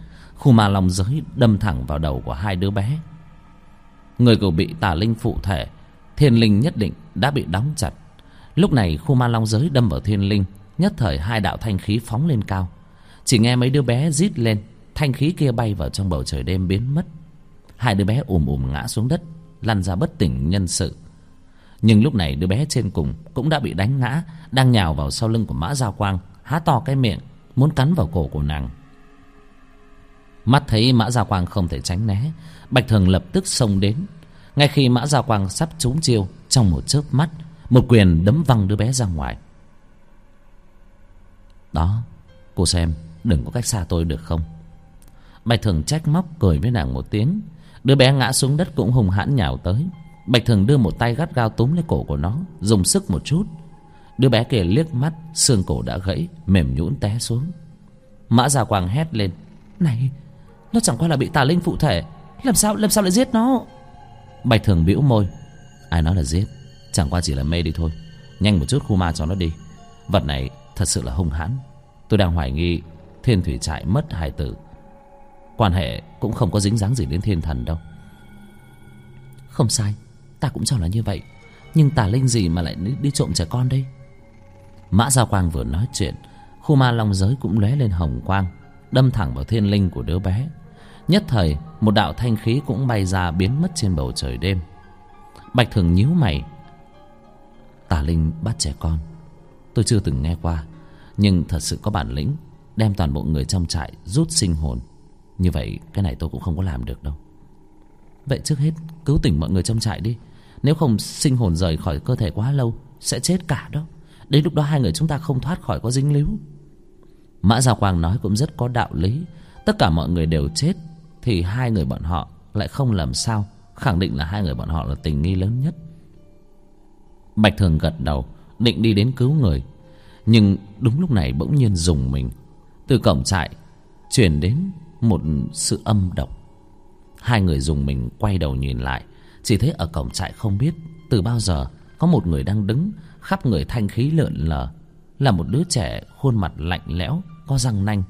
Khu ma long giới đâm thẳng vào đầu của hai đứa bé. Người cậu bị tà linh phụ thể, thiên linh nhất định đã bị đóng chặt. Lúc này khu ma long giới đâm vào thiên linh, nhất thời hai đạo thanh khí phóng lên cao. Chỉ nghe mấy đứa bé rít lên, thanh khí kia bay vào trong bầu trời đêm biến mất. Hai đứa bé ngã xuống đất, lăn ra bất tỉnh nhân sự. Nhưng lúc này đứa bé trên cùng cũng đã bị đánh ngã, đang nhào vào sau lưng của Mã Giao Quang, há to cái miệng muốn cắn vào cổ của nàng. Mắt thấy Mã Giao Quang không thể tránh né, Bạch Thường lập tức xông đến. Ngay khi Mã Giao Quang sắp trúng chiêu, trong một chớp mắt, một quyền đấm văng đứa bé ra ngoài. Đó, cô xem, đừng có cách xa tôi được không? Bạch Thường trách móc cười với nàng một tiếng. Đứa bé ngã xuống đất cũng hung hãn nhào tới. Bạch Thường đưa một tay gắt gao túm lấy cổ của nó, dùng sức một chút. Đứa bé kia liếc mắt, xương cổ đã gãy, mềm nhũn té xuống. Mã Gia Quang hét lên: Này, nó chẳng qua là bị tà linh phụ thể, làm sao lại giết nó? Bạch Thường bĩu môi: Ai nói là giết, chẳng qua chỉ là mê đi thôi. Nhanh một chút khu ma cho nó đi. Vật này thật sự là hung hãn. Tôi đang hoài nghi Thiên Thủy Trại mất hài tử, quan hệ cũng không có dính dáng gì đến thiên thần đâu. Không sai, ta cũng cho là như vậy. Nhưng tà linh gì mà lại đi trộm trẻ con đây? Mã Giao Quang vừa nói chuyện, khu ma long giới cũng lóe lên hồng quang, đâm thẳng vào thiên linh của đứa bé. Nhất thời một đạo thanh khí cũng bay ra, biến mất trên bầu trời đêm. Bạch Thường nhíu mày: Tà linh bắt trẻ con, tôi chưa từng nghe qua. Nhưng thật sự có bản lĩnh đem toàn bộ người trong trại rút sinh hồn. Như vậy cái này tôi cũng không có làm được đâu. Vậy trước hết cứu tỉnh mọi người trong trại đi. Nếu không sinh hồn rời khỏi cơ thể quá lâu sẽ chết cả đó. Đến lúc đó hai người chúng ta không thoát khỏi có dính líu. Mã Giao Quang nói cũng rất có đạo lý. Tất cả mọi người đều chết thì hai người bọn họ lại không làm sao. Khẳng định là hai người bọn họ là tình nghi lớn nhất. Bạch Thường gật đầu, định đi đến cứu người. Nhưng đúng lúc này bỗng nhiên rùng mình. Từ cổng trại truyền đến một sự âm độc. Hai người rùng mình quay đầu nhìn lại, chỉ thấy ở cổng trại không biết từ bao giờ có một người đang đứng, khắp người thanh khí lượn lờ, là một đứa trẻ khuôn mặt lạnh lẽo, có răng nanh.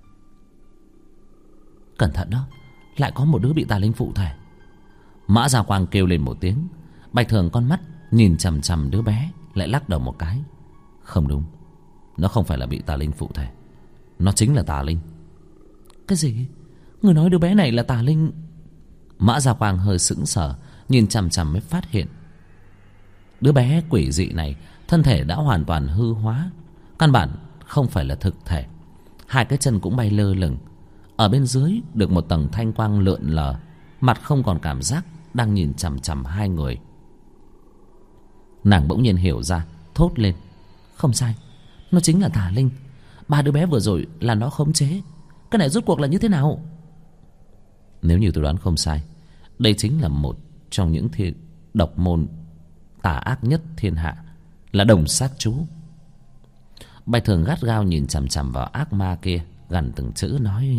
Cẩn thận đó, lại có một đứa bị tà linh phụ thể. Mã Gia Quang kêu lên một tiếng. Bạch Thường con mắt nhìn chằm chằm đứa bé, lại lắc đầu một cái: Không đúng, nó không phải là bị tà linh phụ thể, nó chính là tà linh. Cái gì? Người nói đứa bé này là tà linh? Mã Gia Quang hơi sững sờ, nhìn chằm chằm mới phát hiện đứa bé quỷ dị này thân thể đã hoàn toàn hư hóa, căn bản không phải là thực thể. Hai cái chân cũng bay lơ lửng, ở bên dưới được một tầng thanh quang lượn lờ, mặt không còn cảm giác, đang nhìn chằm chằm hai người. Nàng bỗng nhiên hiểu ra, thốt lên: Không sai, nó chính là tà linh. Ba đứa bé vừa rồi là nó khống chế. Cái này rốt cuộc là như thế nào? Nếu như tôi đoán không sai, đây chính là một trong những độc môn tà ác nhất thiên hạ, là đồng sát chú. Bạch Thường gắt gao nhìn chằm chằm vào ác ma kia, gằn từng chữ nói.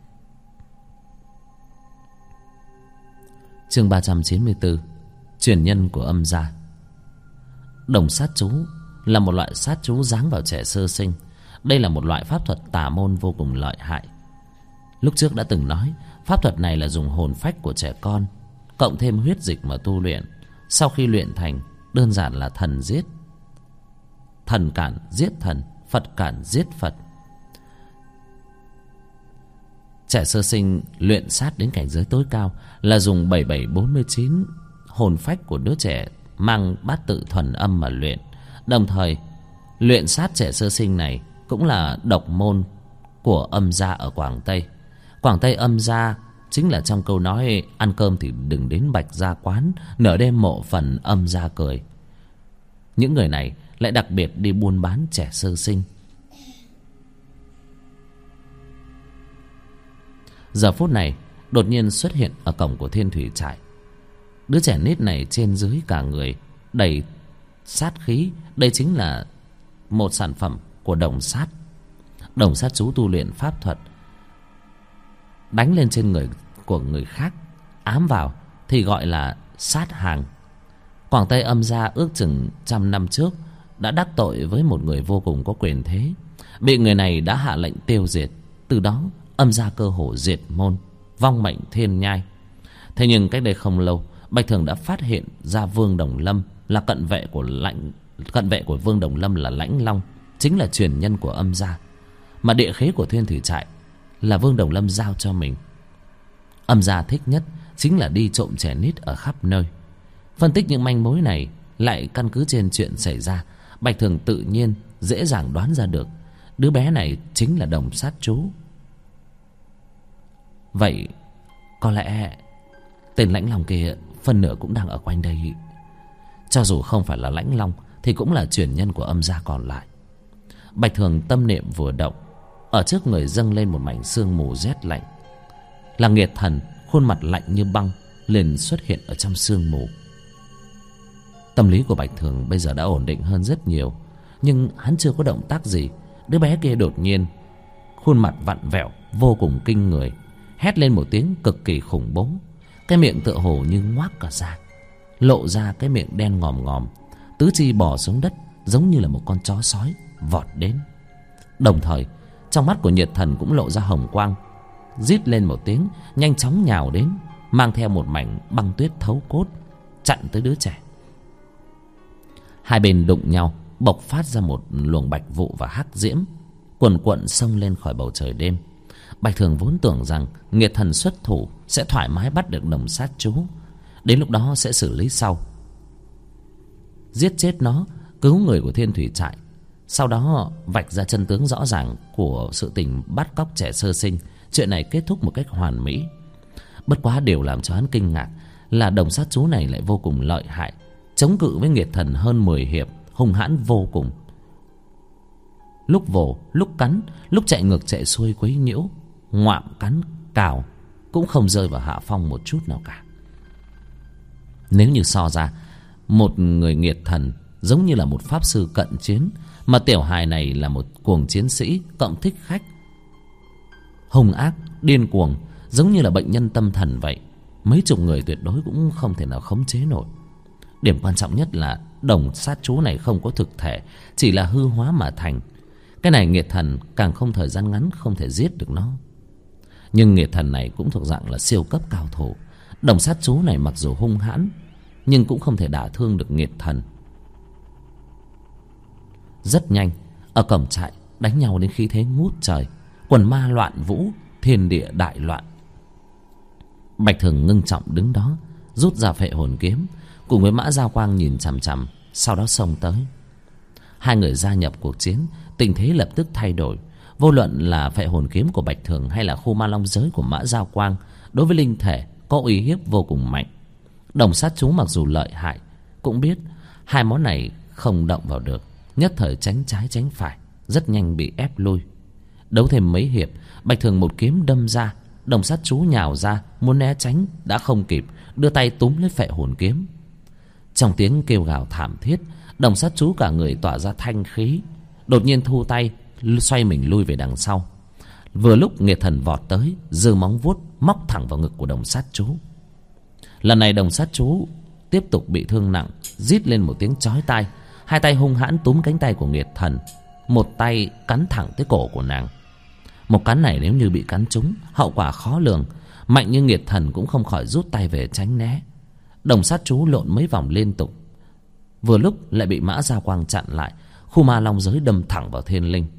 Chương 394: Truyền nhân của âm gia. Đồng sát chú là một loại sát chú giáng vào trẻ sơ sinh. Đây là một loại pháp thuật tà môn vô cùng lợi hại. Lúc trước đã từng nói, pháp thuật này là dùng hồn phách của trẻ con cộng thêm huyết dịch mà tu luyện. Sau khi luyện thành, đơn giản là thần giết thần, cản giết thần, Phật cản giết Phật. Trẻ sơ sinh luyện sát đến cảnh giới tối cao là dùng 7749 hồn phách của đứa trẻ mang bát tự thuần âm mà luyện. Đồng thời luyện sát trẻ sơ sinh này cũng là độc môn của âm gia ở Quảng Tây. Quảng Tây âm gia chính là trong câu nói ăn cơm thì đừng đến Bạch gia quán, nửa đêm mộ phần âm gia cười. Những người này lại đặc biệt đi buôn bán trẻ sơ sinh. Giờ phút này đột nhiên xuất hiện ở cổng của Thiên Thủy Trại. Đứa trẻ nít này trên dưới cả người đầy sát khí. Đây chính là một sản phẩm của đồng sát. Đồng sát chú tu luyện pháp thuật, đánh lên trên người của người khác, ám vào thì gọi là sát hàng. Quảng Tây âm gia ước chừng 100 năm trước đã đắc tội với một người vô cùng có quyền thế, bị người này đã hạ lệnh tiêu diệt. Từ đó Âm gia cơ hồ diệt môn, vong mệnh thiên nhai. Thế nhưng cách đây không lâu, Bạch Thường đã phát hiện ra Vương Đồng Lâm là cận vệ của Vương Đồng Lâm là Lãnh Long, chính là truyền nhân của Âm gia, mà địa khế của Thiên Thủy Trại là Vương Đồng Lâm giao cho mình. Âm gia thích nhất chính là đi trộm trẻ nít ở khắp nơi. Phân tích những manh mối này, lại căn cứ trên chuyện xảy ra, Bạch Thường tự nhiên dễ dàng đoán ra được đứa bé này chính là Đồng Sát Chú. Vậy có lẽ tên Lãnh Long kia phần nửa cũng đang ở quanh đây. Cho dù không phải là Lãnh Long thì cũng là truyền nhân của Âm gia còn lại. Bạch Thường tâm niệm vừa động, ở trước người dâng lên một mảnh sương mù rét lạnh. Là Nghiệt Thần, khuôn mặt lạnh như băng, liền xuất hiện ở trong sương mù. Tâm lý của Bạch Thường bây giờ đã ổn định hơn rất nhiều, nhưng hắn chưa có động tác gì. Đứa bé kia đột nhiên khuôn mặt vặn vẹo vô cùng kinh người, hét lên một tiếng cực kỳ khủng bố. Cái miệng tựa hồ như ngoác cả ra, lộ ra cái miệng đen ngòm ngòm, tứ chi bò xuống đất giống như là một con chó sói vọt đến. Đồng thời trong mắt của Nhiệt Thần cũng lộ ra hồng quang, rít lên một tiếng, nhanh chóng nhào đến, mang theo một mảnh băng tuyết thấu cốt, chặn tới đứa trẻ. Hai bên đụng nhau, bộc phát ra một luồng bạch vụ và hắc diễm cuồn cuộn xông lên khỏi bầu trời đêm. Bạch Thường vốn tưởng rằng Nghiệt Thần xuất thủ sẽ thoải mái bắt được Đồng Sát Chú, đến lúc đó sẽ xử lý sau, giết chết nó, cứu người của Thiên Thủy Trại, sau đó vạch ra chân tướng rõ ràng của sự tình bắt cóc trẻ sơ sinh. Chuyện này kết thúc một cách hoàn mỹ. Bất quá điều làm cho hắn kinh ngạc là Đồng Sát Chú này lại vô cùng lợi hại, chống cự với Nghiệt Thần hơn 10 hiệp, hung hãn vô cùng. Lúc vồ, lúc cắn, lúc chạy ngược chạy xuôi quấy nhiễu, ngoạm cắn cào, cũng không rơi vào hạ phong một chút nào cả. Nếu như so ra, một người Nghiệt Thần giống như là một pháp sư cận chiến, mà tiểu hài này là một cuồng chiến sĩ cộng thích khách, hung ác, điên cuồng, giống như là bệnh nhân tâm thần vậy. Mấy chục người tuyệt đối cũng không thể nào khống chế nổi. Điểm quan trọng nhất là Đồng Sát Chú này không có thực thể, chỉ là hư hóa mà thành. Cái này Nghiệt Thần càng không thời gian ngắn không thể giết được nó. Nhưng Nghiệt Thần này cũng thuộc dạng là siêu cấp cao thủ. Đồng Sát Chú này mặc dù hung hãn, nhưng cũng không thể đả thương được Nghiệt Thần. Rất nhanh, ở cổng trại đánh nhau đến khí thế ngút trời, quần ma loạn vũ, thiên địa đại loạn. Bạch Thường ngưng trọng đứng đó, rút ra phệ hồn kiếm, cùng với Mã Giao Quang nhìn chằm chằm, sau đó xông tới. Hai người gia nhập cuộc chiến, tình thế lập tức thay đổi. Vô luận là phệ hồn kiếm của Bạch Thường hay là khu ma long giới của Mã Giao Quang, đối với linh thể có uy hiếp vô cùng mạnh. Đồng Sát Chú mặc dù lợi hại, cũng biết hai món này không động vào được, nhất thời tránh trái tránh phải, rất nhanh bị ép lui. Đấu thêm mấy hiệp, Bạch Thường một kiếm đâm ra, Đồng Sát Chú nhào ra muốn né tránh đã không kịp, đưa tay túm lấy phệ hồn kiếm. Trong tiếng kêu gào thảm thiết, Đồng Sát Chú cả người tỏa ra thanh khí, đột nhiên thu tay, xoay mình lui về đằng sau. Vừa lúc Nghiệt Thần vọt tới, giơ móng vuốt móc thẳng vào ngực của Đồng Sát Chú. Lần này Đồng Sát Chú tiếp tục bị thương nặng, rít lên một tiếng chói tai, hai tay hung hãn túm cánh tay của Nghiệt Thần, một tay cắn thẳng tới cổ của nàng. Một cắn này nếu như bị cắn trúng, hậu quả khó lường. Mạnh như Nghiệt Thần cũng không khỏi rút tay về tránh né. Đồng Sát Chú lộn mấy vòng liên tục, vừa lúc lại bị Mã Giao Quang chặn lại. Khu ma long giới đâm thẳng vào thiên linh.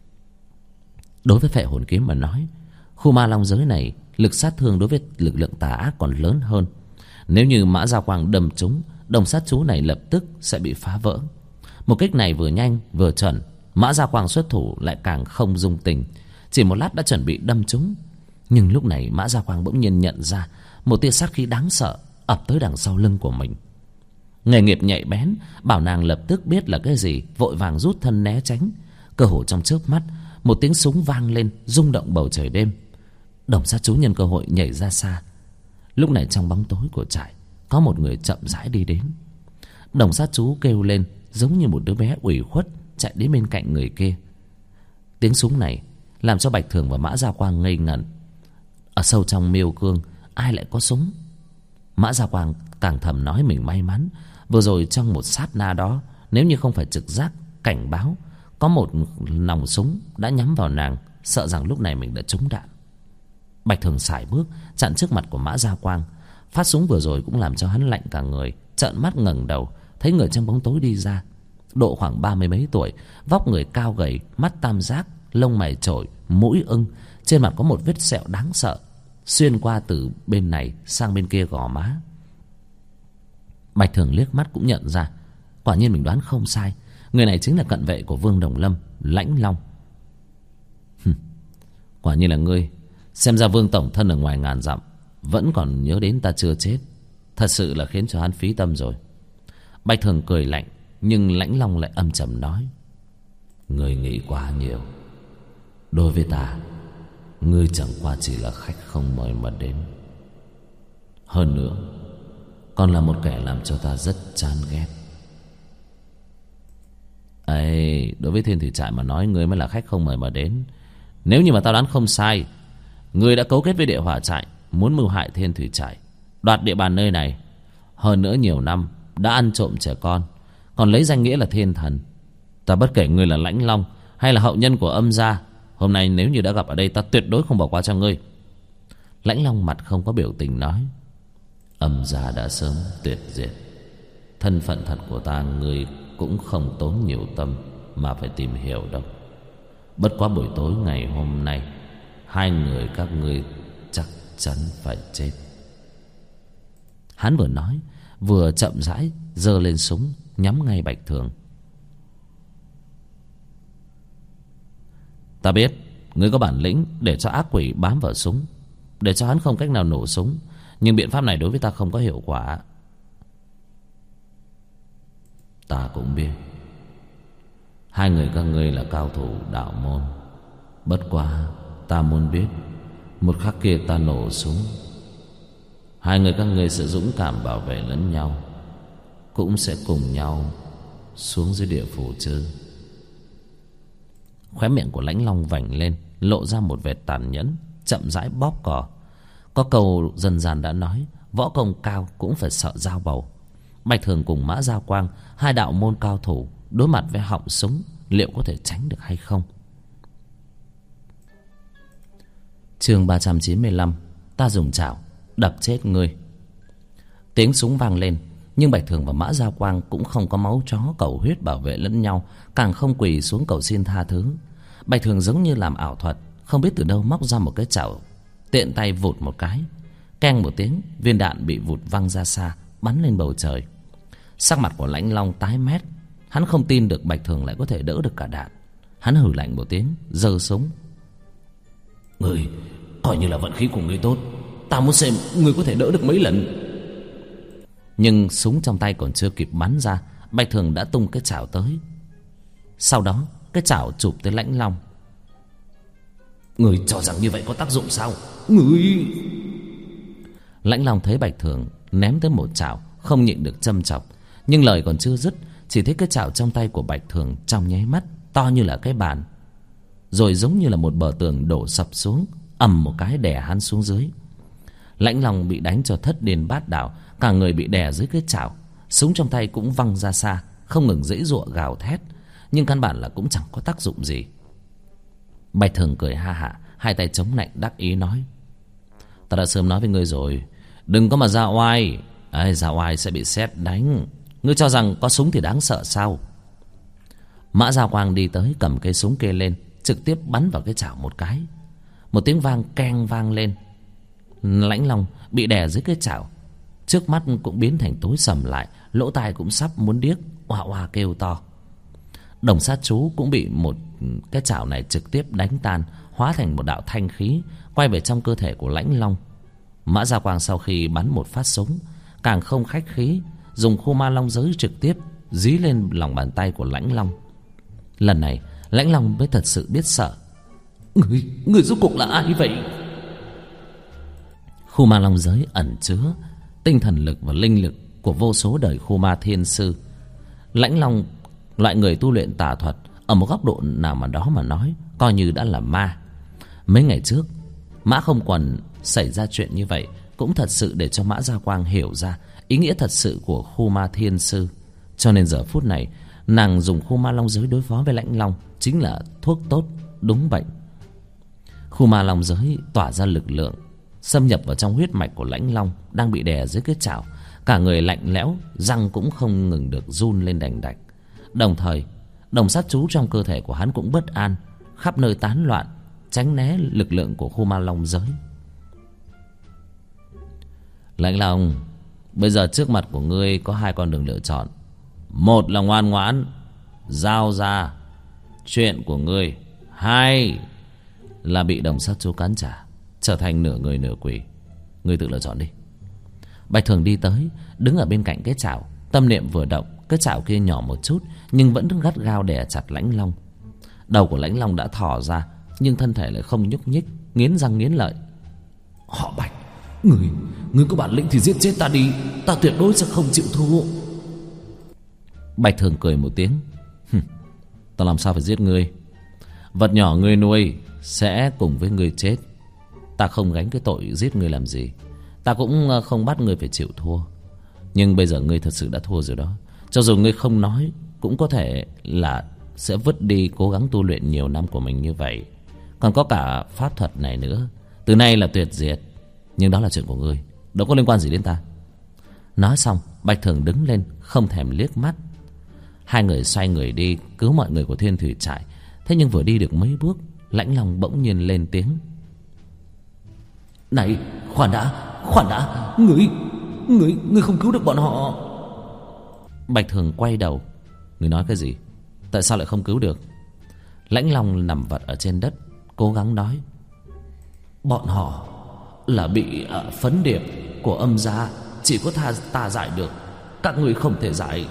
Đối với phệ hồn kiếm mà nói, khu ma long giới này lực sát thương đối với lực lượng tà ác còn lớn hơn. Nếu như Mã Giao Quang đâm trúng, Đồng Sát Chú này lập tức sẽ bị phá vỡ. Một kích này vừa nhanh vừa chuẩn, Mã Giao Quang xuất thủ lại càng không dung tình, chỉ một lát đã chuẩn bị đâm trúng. Nhưng lúc này Mã Giao Quang bỗng nhiên nhận ra một tia sát khí đáng sợ ập tới đằng sau lưng của mình. Nghề nghiệp nhạy bén bảo nàng lập tức biết là cái gì, vội vàng rút thân né tránh. Cơ hồ trong chớp mắt, một tiếng súng vang lên rung động bầu trời đêm. Đồng Sát Chú nhân cơ hội nhảy ra xa. Lúc này trong bóng tối của trại có một người chậm rãi đi đến. Đồng Sát Chú kêu lên giống như một đứa bé ủy khuất, chạy đến bên cạnh người kia. Tiếng súng này làm cho Bạch Thường và Mã Giao Quang ngây ngẩn. Ở sâu trong miêu cương ai lại có súng? Mã Giao Quang càng thầm nói mình may mắn vừa rồi trong một sát na đó, nếu như không phải trực giác cảnh báo có một nòng súng đã nhắm vào nàng, sợ rằng lúc này mình đã trúng đạn. Bạch Thường sải bước chặn trước mặt của Mã Gia Quang. Phát súng vừa rồi cũng làm cho hắn lạnh cả người. Trợn mắt ngẩng đầu, thấy người trong bóng tối đi ra, độ khoảng 30 mấy tuổi, vóc người cao gầy, mắt tam giác, lông mày chổi, mũi ưng, trên mặt có một vết sẹo đáng sợ xuyên qua từ bên này sang bên kia gò má. Bạch Thường liếc mắt cũng nhận ra, quả nhiên mình đoán không sai, người này chính là cận vệ của Vương Đồng Lâm, Lãnh Long. Quả nhiên là ngươi. Xem ra Vương tổng thân ở ngoài ngàn dặm vẫn còn nhớ đến ta chưa chết, thật sự là khiến cho hắn phí tâm rồi. Bạch Thường cười lạnh, nhưng Lãnh Long lại âm trầm nói: ngươi nghĩ quá nhiều. Đối với ta, ngươi chẳng qua chỉ là khách không mời mà đến. Hơn nữa, còn là một kẻ làm cho ta rất chán ghét. Ấy, đối với Thiên Thủy Trại mà nói, ngươi mới là khách không mời mà đến. Nếu như mà tao đoán không sai, ngươi đã cấu kết với Địa Hỏa Trại, muốn mưu hại Thiên Thủy Trại, đoạt địa bàn nơi này. Hơn nữa nhiều năm đã ăn trộm trẻ con, còn lấy danh nghĩa là thiên thần. Ta bất kể ngươi là Lãnh Long hay là hậu nhân của Âm gia, hôm nay nếu như đã gặp ở đây, ta tuyệt đối không bỏ qua cho ngươi. Lãnh Long mặt không có biểu tình nói: Âm gia đã sớm tuyệt diệt. Thân phận thật của ta ngươi cũng không tốn nhiều tâm mà phải tìm hiểu đâu. Bất quá buổi tối ngày hôm nay, hai người các ngươi chắc chắn phải chết. Hắn vừa nói vừa chậm rãi giơ lên súng nhắm ngay Bạch Thường. Ta biết ngươi có bản lĩnh để cho ác quỷ bám vào súng, để cho hắn không cách nào nổ súng, nhưng biện pháp này đối với ta không có hiệu quả. Ta cũng biết hai người các ngươi là cao thủ đạo môn. Bất quá ta muốn biết, một khắc kia ta nổ súng, hai người các ngươi sẽ dũng cảm bảo vệ lẫn nhau, cũng sẽ cùng nhau xuống dưới địa phủ chứ? Khóe miệng của Lãnh Long vành lên, lộ ra một vệt tàn nhẫn, chậm rãi bóp cò. Có câu dân gian đã nói, võ công cao cũng phải sợ dao bầu. Bạch Thường cùng Mã Gia Quang, hai đạo môn cao thủ, đối mặt với họng súng, liệu có thể tránh được hay không? Chương 395: ta dùng chảo đập chết ngươi. Tiếng súng vang lên, nhưng Bạch Thường và Mã Gia Quang cũng không có máu chó cầu huyết bảo vệ lẫn nhau, càng không quỳ xuống cầu xin tha thứ. Bạch Thường giống như làm ảo thuật, không biết từ đâu móc ra một cái chảo, tiện tay vụt một cái, keng một tiếng, viên đạn bị vụt văng ra xa, bắn lên bầu trời. Sắc mặt của Lãnh Long tái mét, hắn không tin được Bạch Thường lại có thể đỡ được cả đạn. Hắn hừ lạnh một tiếng, giơ súng. Ngươi coi như là vận khí của ngươi tốt, ta muốn xem ngươi có thể đỡ được mấy lần. Nhưng súng trong tay còn chưa kịp bắn ra, Bạch Thường đã tung cái chảo tới. Sau đó cái chảo chụp tới Lãnh Long. Ngươi cho rằng như vậy có tác dụng sao? Ngươi... Lãnh Long thấy Bạch Thường ném tới một chảo, không nhịn được châm chọc. Nhưng lời còn chưa dứt, chỉ thấy cái chảo trong tay của Bạch Thường trong nháy mắt to như là cái bàn, rồi giống như là một bờ tường đổ sập xuống, ầm một cái đè hắn xuống dưới. Lãnh Long bị đánh cho thất điên bát đảo, cả người bị đè dưới cái chảo, súng trong tay cũng văng ra xa, không ngừng giãy giụa gào thét, nhưng căn bản là cũng chẳng có tác dụng gì. Bạch Thường cười ha hả, hai tay chống nạnh đắc ý nói: ta đã sớm nói với ngươi rồi, đừng có mà ra oai. Ra oai sẽ bị sét đánh. Ngươi cho rằng có súng thì đáng sợ sao? Mã Gia Quang đi tới, cầm cây súng kia lên, trực tiếp bắn vào cái chảo một cái. Một tiếng vang keng vang lên. Lãnh Long bị đè dưới cái chảo, trước mắt cũng biến thành tối sầm lại, lỗ tai cũng sắp muốn điếc, oa oa kêu to. Đồng sát chú cũng bị một cái chảo này trực tiếp đánh tan, hóa thành một đạo thanh khí quay về trong cơ thể của Lãnh Long. Mã Gia Quang sau khi bắn một phát súng, càng không khách khí, dùng khu ma long giới trực tiếp dí lên lòng bàn tay của Lãnh Long. Lần này Lãnh Long mới thật sự biết sợ. Người rốt cuộc là ai vậy? Khu ma long giới ẩn chứa tinh thần lực và linh lực của vô số đời khu ma thiên sư. Lãnh Long, loại người tu luyện tà thuật, ở một góc độ nào mà đó mà nói, coi như đã là ma. Mấy ngày trước Mã Không Quần xảy ra chuyện như vậy, cũng thật sự để cho Mã Gia Quang hiểu ra ý nghĩa thật sự của khu ma thiên sư. Cho nên giờ phút này nàng dùng khu ma long giới đối phó với Lãnh Long chính là thuốc tốt đúng bệnh. Khu ma long giới tỏa ra lực lượng xâm nhập vào trong huyết mạch của Lãnh Long đang bị đè dưới cái chảo. Cả người lạnh lẽo, răng cũng không ngừng được run lên đành đạch. Đồng thời đồng sát chú trong cơ thể của hắn cũng bất an, khắp nơi tán loạn, tránh né lực lượng của khu ma long giới. Lãnh Long, bây giờ trước mặt của ngươi có hai con đường lựa chọn. Một là ngoan ngoãn giao ra chuyện của ngươi, hai là bị đồng sát chú cắn trả, trở thành nửa người nửa quỷ. Ngươi tự lựa chọn đi. Bạch Thường đi tới, đứng ở bên cạnh cái chảo, tâm niệm vừa động, cái chảo kia nhỏ một chút nhưng vẫn gắt gao đè chặt Lãnh Long. Đầu của Lãnh Long đã thò ra, nhưng thân thể lại không nhúc nhích, nghiến răng nghiến lợi. Họ Bạch, ngươi có bản lĩnh thì giết chết ta đi, ta tuyệt đối sẽ không chịu thua. Bạch Thường cười một tiếng. Ta làm sao phải giết ngươi? Vật nhỏ ngươi nuôi sẽ cùng với ngươi chết. Ta không gánh cái tội giết ngươi làm gì. Ta cũng không bắt ngươi phải chịu thua. Nhưng bây giờ ngươi thật sự đã thua rồi đó. Cho dù ngươi không nói, cũng có thể là sẽ vứt đi cố gắng tu luyện nhiều năm của mình như vậy. Còn có cả pháp thuật này nữa, từ nay là tuyệt diệt. Nhưng đó là chuyện của ngươi, đâu có liên quan gì đến ta. Nói xong, Bạch Thường đứng lên, không thèm liếc mắt. Hai người xoay người đi cứu mọi người của Thiên Thủy Trại. Thế nhưng vừa đi được mấy bước, Lãnh Long bỗng nhiên lên tiếng. Này, khoan đã, ngươi không cứu được bọn họ. Bạch Thường quay đầu. Ngươi nói cái gì? Tại sao lại không cứu được? Lãnh Long nằm vật ở trên đất, cố gắng nói. Bọn họ là bị phấn điệp của âm gia, chỉ có ta giải được, các ngươi không thể giải.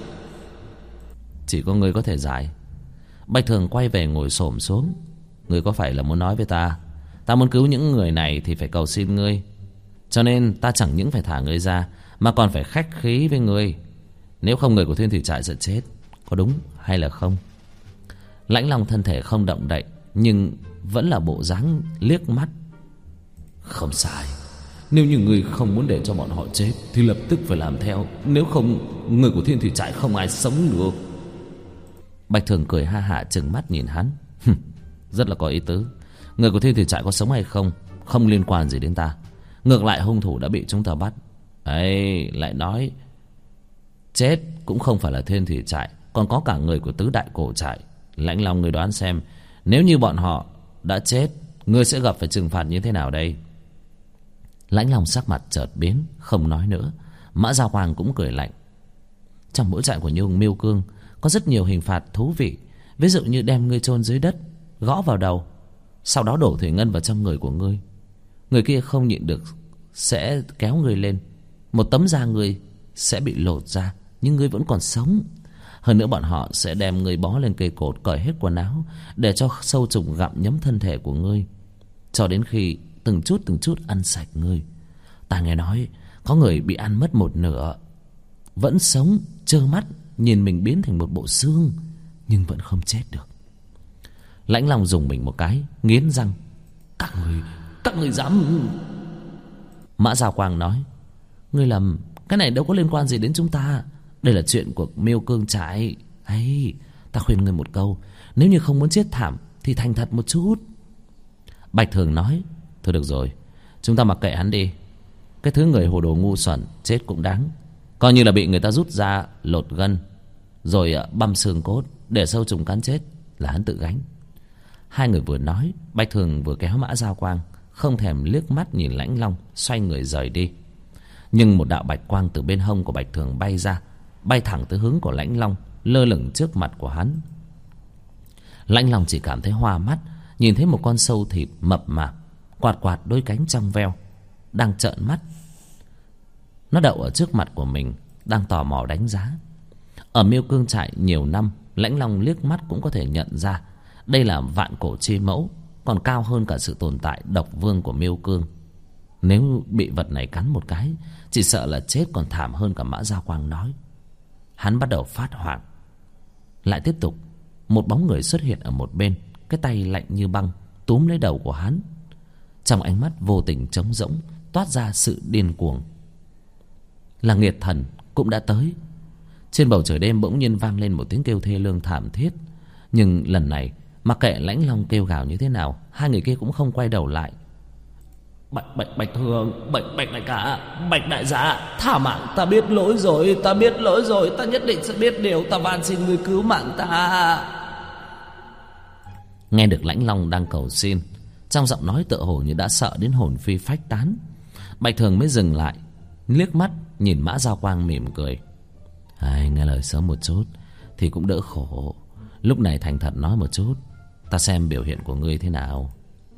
Chỉ có ngươi có thể giải. Bạch Thường quay về ngồi xổm xuống. Ngươi có phải là muốn nói với ta, ta muốn cứu những người này thì phải cầu xin ngươi, cho nên ta chẳng những phải thả ngươi ra, mà còn phải khách khí với ngươi. Nếu không người của Thiên Thủy Trại sẽ chết, có đúng hay là không? Lãnh Long thân thể không động đậy, nhưng vẫn là bộ dáng liếc mắt. Không sai, nếu như ngươi không muốn để cho bọn họ chết thì lập tức phải làm theo, nếu không người của Thiên Thủy Trại không ai sống được. Bạch Thường cười ha hả trừng mắt nhìn hắn. Rất là có ý tứ. Người của Thiên Thủy Trại có sống hay không không liên quan gì đến ta. Ngược lại hung thủ đã bị chúng ta bắt. Ấy, lại nói chết cũng không phải là Thiên Thủy Trại, còn có cả người của tứ đại cổ trại. Lãnh Long, người đoán xem, nếu như bọn họ đã chết, ngươi sẽ gặp phải trừng phạt như thế nào đây? Lãnh Long sắc mặt chợt biến, không nói nữa. Mã Giao Quang cũng cười lạnh. Trong mỗi trại của Nhung Miêu Cương có rất nhiều hình phạt thú vị. Ví dụ như đem ngươi chôn dưới đất, gõ vào đầu, sau đó đổ thủy ngân vào trong người của ngươi. Người kia không nhịn được sẽ kéo ngươi lên, một tấm da ngươi sẽ bị lột ra, nhưng ngươi vẫn còn sống. Hơn nữa bọn họ sẽ đem ngươi bó lên cây cột, cởi hết quần áo, để cho sâu trùng gặm nhấm thân thể của ngươi, cho đến khi từng chút ăn sạch ngươi. Ta nghe nói có người bị ăn mất một nửa, vẫn sống, trơ mắt nhìn mình biến thành một bộ xương, nhưng vẫn không chết được. Lãnh Long dùng mình một cái, nghiến răng. Các người dám... Mã Giao Quang nói. Ngươi lầm, cái này đâu có liên quan gì đến chúng ta. Đây là chuyện của Miêu Cương Trại. Ấy, ta khuyên ngươi một câu, nếu như không muốn chết thảm thì thành thật một chút. Bạch Thường nói. Thôi được rồi, chúng ta mặc kệ hắn đi. Cái thứ người hồ đồ ngu xuẩn chết cũng đáng. Coi như là bị người ta rút ra lột gân, rồi băm xương cốt để sâu trùng cắn chết, là hắn tự gánh. Hai người vừa nói, Bạch Thường vừa kéo Mã Giao Quang, không thèm liếc mắt nhìn Lãnh Long, xoay người rời đi. Nhưng một đạo bạch quang từ bên hông của Bạch Thường bay ra, bay thẳng tới hướng của Lãnh Long, lơ lửng trước mặt của hắn. Lãnh Long chỉ cảm thấy hoa mắt, nhìn thấy một con sâu thịt mập mạp, quạt đôi cánh trong veo, đang trợn mắt. Nó đậu ở trước mặt của mình, đang tò mò đánh giá. Ở Miêu Cương Trại nhiều năm, Lãnh Long liếc mắt cũng có thể nhận ra đây là vạn cổ chi mẫu, còn cao hơn cả sự tồn tại độc vương của Miêu Cương. Nếu bị vật này cắn một cái, chỉ sợ là chết còn thảm hơn cả Mã Giao Quang nói. Hắn bắt đầu phát hoảng. Lại tiếp tục, một bóng người xuất hiện ở một bên, cái tay lạnh như băng túm lấy đầu của hắn. Trong ánh mắt vô tình trống rỗng toát ra sự điên cuồng. Là Nghiệt Thần cũng đã tới. Trên bầu trời đêm bỗng nhiên vang lên một tiếng kêu thê lương thảm thiết. Nhưng lần này Mặc kệ Lãnh Long kêu gào như thế nào, hai người kia cũng không quay đầu lại. Bạch Thường, Bạch đại ca, Bạch đại gia, thả mạng, ta biết lỗi rồi, ta nhất định sẽ biết điều, ta van xin người cứu mạng ta. Nghe được Lãnh Long đang cầu xin, trong giọng nói tựa hồ như đã sợ đến hồn phi phách tán, Bạch Thường mới dừng lại, liếc mắt nhìn Mã Giao Quang mỉm cười. Nghe lời sớm một chút thì cũng đỡ khổ. Lúc này thành thật nói một chút, ta xem biểu hiện của ngươi thế nào.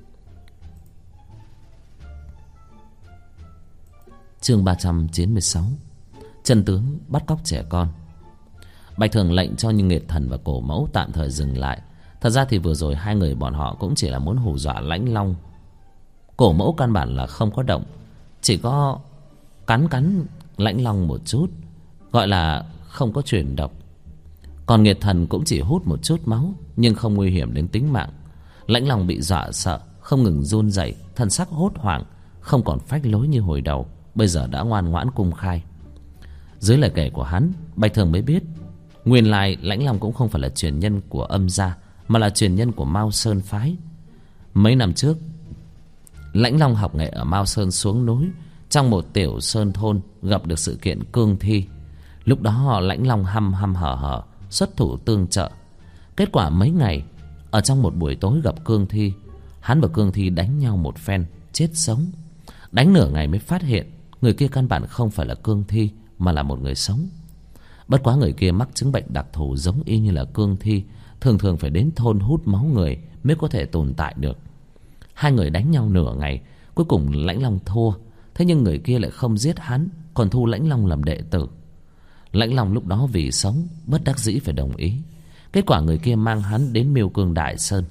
Chương 396. Chân tướng bắt cóc trẻ con. Bạch Thường lệnh cho Như Nguyệt Thần và Cổ Mẫu tạm thời dừng lại. Thật ra thì vừa rồi hai người bọn họ cũng chỉ là muốn hù dọa Lãnh Long. Cổ Mẫu căn bản là không có động, chỉ có cắn Lãnh Long một chút, gọi là không có truyền độc. Còn Nguyệt Thần cũng chỉ hút một chút máu, nhưng không nguy hiểm đến tính mạng. Lãnh Long bị dọa sợ, không ngừng run rẩy, thân sắc hốt hoảng, không còn phách lối như hồi đầu, bây giờ đã ngoan ngoãn cung khai. Dưới lời kể của hắn, Bạch Thường mới biết nguyên lai Lãnh Long cũng không phải là truyền nhân của Âm gia, mà là truyền nhân của Mao Sơn phái. Mấy năm trước, Lãnh Long học nghệ ở Mao Sơn xuống núi, trong một tiểu sơn thôn gặp được sự kiện cương thi. Lúc đó Lãnh Long hăm hở xuất thủ tương trợ. Kết quả mấy ngày, ở trong một buổi tối gặp cương thi, hắn và cương thi đánh nhau một phen, chết sống. Đánh nửa ngày mới phát hiện người kia căn bản không phải là cương thi, mà là một người sống. Bất quá người kia mắc chứng bệnh đặc thù giống y như là cương thi, thường phải đến thôn hút máu người mới có thể tồn tại được. Hai người đánh nhau nửa ngày, cuối cùng Lãnh Long thua. Thế nhưng người kia lại không giết hắn, còn thu Lãnh Long làm đệ tử. Lãnh Long lúc đó vì sống, bất đắc dĩ phải đồng ý. Kết quả người kia mang hắn đến Miêu Cương Đại Sơn.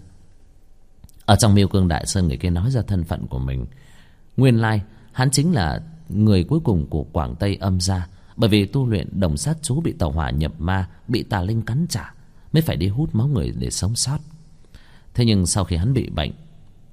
Ở trong Miêu Cương Đại Sơn, người kia nói ra thân phận của mình. Nguyên lai hắn chính là người cuối cùng của Quảng Tây Âm gia, bởi vì tu luyện đồng sát chú bị tẩu hỏa nhập ma, bị tà linh cắn trả, mới phải đi hút máu người để sống sót. Thế nhưng sau khi hắn bị bệnh,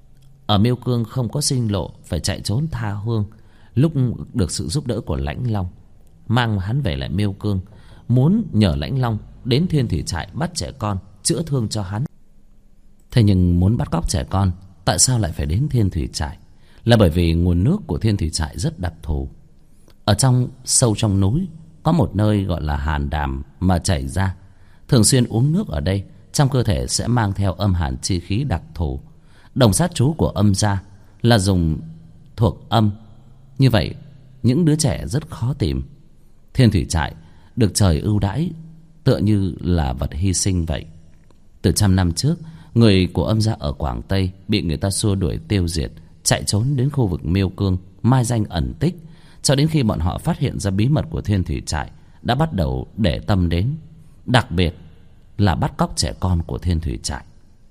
ở Miêu Cương không có sinh lộ, phải chạy trốn tha hương. Lúc được sự giúp đỡ của Lãnh Long, mang hắn về lại Miêu Cương, muốn nhờ Lãnh Long đến Thiên Thủy Trại bắt trẻ con, chữa thương cho hắn. Thế nhưng muốn bắt cóc trẻ con, tại sao lại phải đến Thiên Thủy Trại? Là bởi vì nguồn nước của Thiên Thủy Trại rất đặc thù. Ở sâu trong núi có một nơi gọi là hàn đàm mà chảy ra. Thường xuyên uống nước ở đây, trong cơ thể sẽ mang theo âm hàn chi khí đặc thù. Đồng sát chú của Âm gia là dùng thuộc âm. Như vậy những đứa trẻ rất khó tìm. Thiên Thủy Trại được trời ưu đãi, tựa như là vật hy sinh vậy. Từ 100 năm trước, người của Âm gia ở Quảng Tây bị người ta xua đuổi tiêu diệt, chạy trốn đến khu vực Miêu Cương, mai danh ẩn tích. Cho đến khi bọn họ phát hiện ra bí mật của Thiên Thủy Trại, đã bắt đầu để tâm đến, đặc biệt là bắt cóc trẻ con của Thiên Thủy Trại.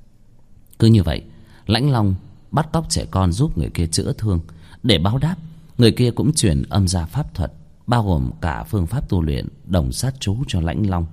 Cứ như vậy, Lãnh Long bắt cóc trẻ con giúp người kia chữa thương. Để báo đáp, người kia cũng truyền Âm gia pháp thuật, bao gồm cả phương pháp tu luyện đồng sát chú cho Lãnh Long.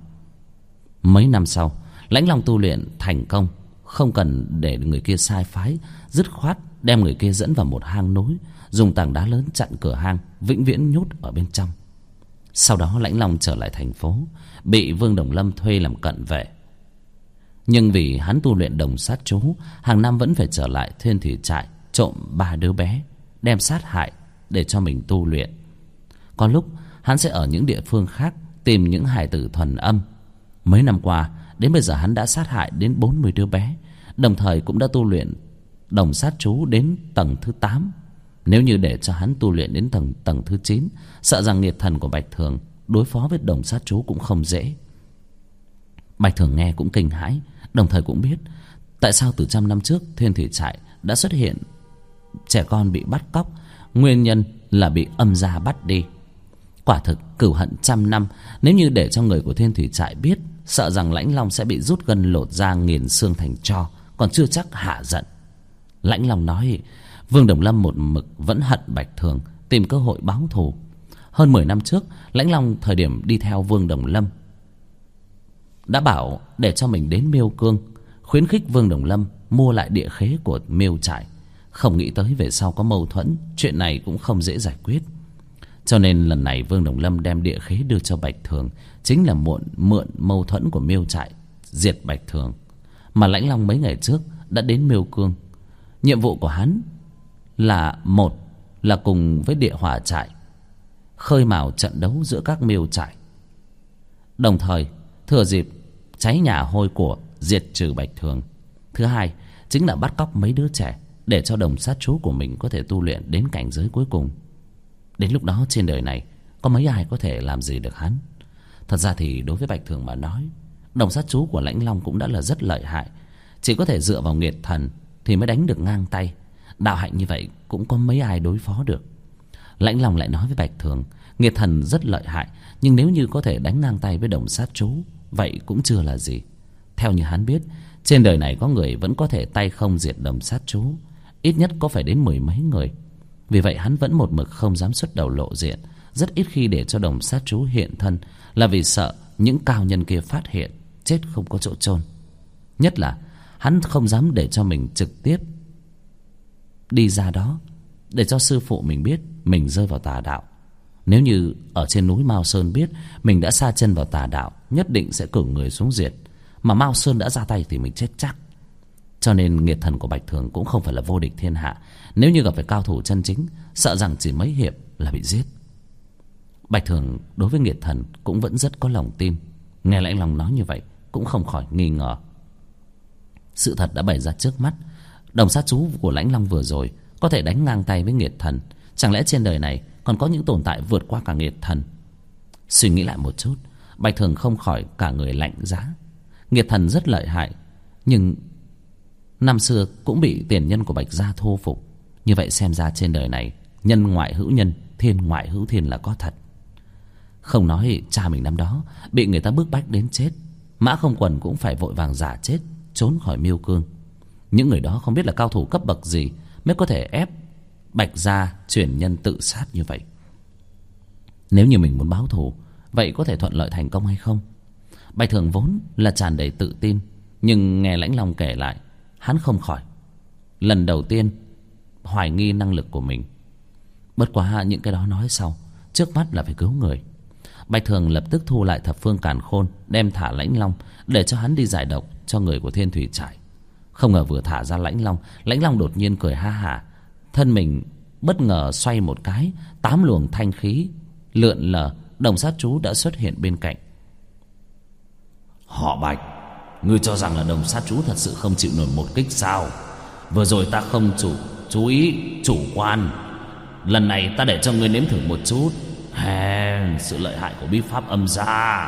Mấy năm sau, Lãnh Long tu luyện thành công, không cần để người kia sai phái, dứt khoát đem người kia dẫn vào một hang núi, dùng tảng đá lớn chặn cửa hang, vĩnh viễn nhốt ở bên trong. Sau đó Lãnh Long trở lại thành phố, bị Vương Đồng Lâm thuê làm cận vệ. Nhưng vì hắn tu luyện đồng sát chú, hàng năm vẫn phải trở lại Thiên Thủy Trại trộm 3 đứa bé, đem sát hại để cho mình tu luyện. Có lúc hắn sẽ ở những địa phương khác tìm những hài tử thuần âm. Mấy năm qua, đến bây giờ hắn đã sát hại đến 40 đứa bé, đồng thời cũng đã tu luyện đồng sát chú đến tầng thứ 8. Nếu như để cho hắn tu luyện đến tầng thứ 9, sợ rằng nghiệt thần của Bạch Thường đối phó với đồng sát chú cũng không dễ. Bạch Thường nghe cũng kinh hãi, đồng thời cũng biết tại sao từ 100 năm trước Thiên Thủy Trại đã xuất hiện trẻ con bị bắt cóc. Nguyên nhân là bị Âm gia bắt đi. Quả thực cừu hận 100 năm, nếu như để cho người của Thiên Thủy Trại biết, sợ rằng Lãnh Long sẽ bị rút gân lột da, nghiền xương thành tro, còn chưa chắc hạ giận. Lãnh Long nói Vương Đồng Lâm một mực vẫn hận Bạch Thường, tìm cơ hội báo thù. Hơn 10 năm trước, Lãnh Long thời điểm đi theo Vương Đồng Lâm đã bảo để cho mình đến Miêu Cương, khuyến khích Vương Đồng Lâm mua lại địa khế của Miêu Trại. Không nghĩ tới về sau có mâu thuẫn, chuyện này cũng không dễ giải quyết. Cho nên lần này Vương Đồng Lâm đem địa khế đưa cho Bạch Thường, chính là mượn mâu thuẫn của Miêu Trại diệt Bạch Thường. mà Lãnh Long mấy ngày trước đã đến Miêu Cương. Nhiệm vụ của hắn là một là cùng với Địa Hỏa trại khơi mào trận đấu giữa các miêu trại, đồng thời thừa dịp cháy nhà hôi của diệt trừ Bạch Thường. Thứ hai chính là bắt cóc mấy đứa trẻ để cho đồng sát chú của mình có thể tu luyện đến cảnh giới cuối cùng. Đến lúc đó trên đời này có mấy ai có thể làm gì được hắn. Thật ra thì đối với Bạch Thường mà nói, đồng sát chú của Lãnh Long cũng đã là rất lợi hại. Chỉ có thể dựa vào nghiệt thần thì mới đánh được ngang tay. Đạo hạnh như vậy cũng có mấy ai đối phó được. Lãnh Long lại nói với Bạch Thường, nghiệt thần rất lợi hại, nhưng nếu như có thể đánh ngang tay với đồng sát chú, vậy cũng chưa là gì. Theo như hắn biết, trên đời này có người vẫn có thể tay không diệt đồng sát chú, ít nhất có phải đến 10 mấy người. Vì vậy hắn vẫn một mực không dám xuất đầu lộ diện, rất ít khi để cho đồng sát chú hiện thân, là vì sợ những cao nhân kia phát hiện, chết không có chỗ chôn. Nhất là hắn không dám để cho mình trực tiếp đi ra đó để cho sư phụ mình biết mình rơi vào tà đạo. Nếu như ở trên núi Mao Sơn biết mình đã sa chân vào tà đạo, nhất định sẽ cử người xuống diệt. Mà Mao Sơn đã ra tay thì mình chết chắc. Cho nên nghiệt thần của Bạch Thường cũng không phải là vô địch thiên hạ. Nếu như gặp phải cao thủ chân chính, sợ rằng chỉ mấy hiệp là bị giết. Bạch Thường đối với nghiệt thần cũng vẫn rất có lòng tin. Nghe Lãnh Long nói như vậy cũng không khỏi nghi ngờ. Sự thật đã bày ra trước mắt. Đồng sát chú của Lãnh Long vừa rồi có thể đánh ngang tay với nghiệt thần. Chẳng lẽ trên đời này còn có những tồn tại vượt qua cả nghiệt thần? Suy nghĩ lại một chút, Bạch Thường không khỏi cả người lạnh giá. Nghiệt thần rất lợi hại, nhưng năm xưa cũng bị tiền nhân của Bạch gia thu phục. Như vậy xem ra trên đời này nhân ngoại hữu nhân, thiên ngoại hữu thiên là có thật. Không nói cha mình năm đó bị người ta bức bách đến chết, Mã Không Quần cũng phải vội vàng giả chết trốn khỏi Miêu Cương. Những người đó không biết là cao thủ cấp bậc gì mới có thể ép Bạch gia chuyển nhân tự sát như vậy. Nếu như mình muốn báo thù, vậy có thể thuận lợi thành công hay không? Bạch Thường vốn là tràn đầy tự tin, nhưng nghe Lãnh Long kể lại, hắn không khỏi lần đầu tiên hoài nghi năng lực của mình. Bất quá những cái đó nói sau, trước mắt là phải cứu người. Bạch Thường lập tức thu lại thập phương càn khôn, đem thả Lãnh Long để cho hắn đi giải độc cho người của Thiên Thủy trại. Không ngờ vừa thả ra Lãnh Long đột nhiên cười ha hả, thân mình bất ngờ xoay một cái, 8 luồng thanh khí lượn lờ, đồng sát chú đã xuất hiện bên cạnh. Họ Bạch, ngươi cho rằng là đồng sát chú thật sự không chịu nổi một kích sao? Vừa rồi ta không chú ý chủ quan, lần này ta để cho ngươi nếm thử một chút sự lợi hại của bí pháp âm gia.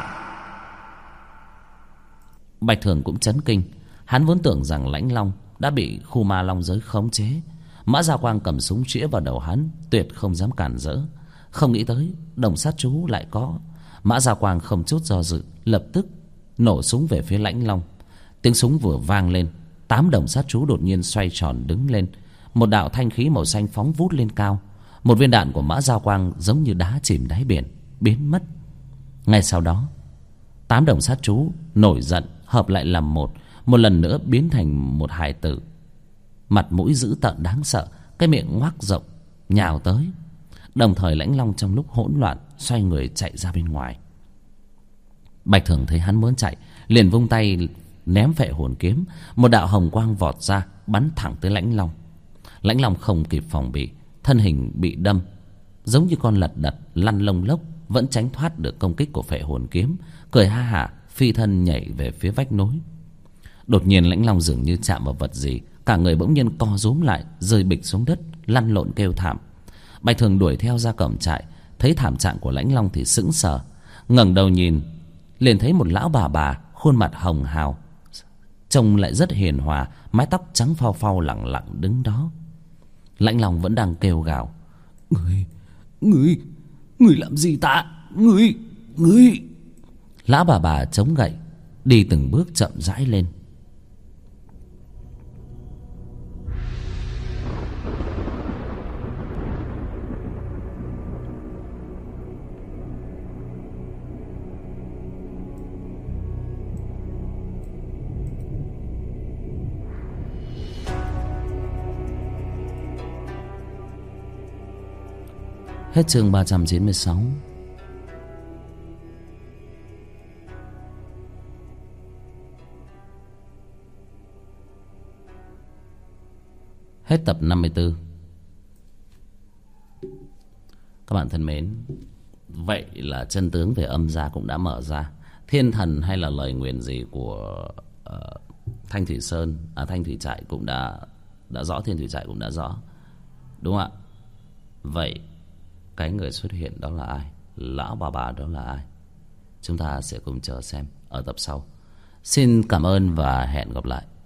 Bạch Thường cũng chấn kinh. Hắn vốn tưởng rằng Lãnh Long đã bị khu ma long giới khống chế. Mã Gia Quang cầm súng chĩa vào đầu hắn, tuyệt không dám cản rỡ. Không nghĩ tới đồng sát chú lại có. Mã Gia Quang không chút do dự, lập tức nổ súng về phía Lãnh Long. Tiếng súng vừa vang lên, 8 đồng sát chú đột nhiên xoay tròn đứng lên. Một đạo thanh khí màu xanh phóng vút lên cao. Một viên đạn của Mã Gia Quang giống như đá chìm đáy biển, biến mất. Ngay sau đó, 8 đồng sát chú nổi giận, hợp lại làm một lần nữa biến thành một hài tử, mặt mũi dữ tợn đáng sợ, cái miệng ngoác rộng nhào tới. Đồng thời Lãnh Long trong lúc hỗn loạn xoay người chạy ra bên ngoài. Bạch Thường thấy hắn muốn chạy, liền vung tay ném Phệ Hồn kiếm. Một đạo hồng quang vọt ra, bắn thẳng tới Lãnh Long. Lãnh Long không kịp phòng bị, thân hình bị đâm, giống như con lật đật lăn lông lốc, vẫn tránh thoát được công kích của Phệ Hồn kiếm, cười ha hả phi thân nhảy về phía vách núi. Đột nhiên Lãnh Long dường như chạm vào vật gì, cả người bỗng nhiên co rúm lại, rơi bịch xuống đất, lăn lộn kêu thảm. Bạch Thường đuổi theo ra cổng trại, thấy thảm trạng của Lãnh Long thì sững sờ, ngẩng đầu nhìn, liền thấy một lão bà khuôn mặt hồng hào, trông lại rất hiền hòa, mái tóc trắng phau phau lẳng lặng đứng đó. Lãnh Long vẫn đang kêu gào: Ngươi làm gì ta? Ngươi. Lão bà chống gậy, đi từng bước chậm rãi lên. Hết chương 396. Hết tập 54. Các bạn thân mến, vậy là chân tướng về âm gia cũng đã mở ra. Thiên thần hay là lời nguyền gì của Thanh Thủy Sơn, Thanh Thủy Trại cũng đã rõ, Thiên Thủy Trại cũng đã rõ, đúng không ạ? Vậy cái người xuất hiện đó là ai? Lão bà đó là ai? Chúng ta sẽ cùng chờ xem ở tập sau. Xin cảm ơn và hẹn gặp lại.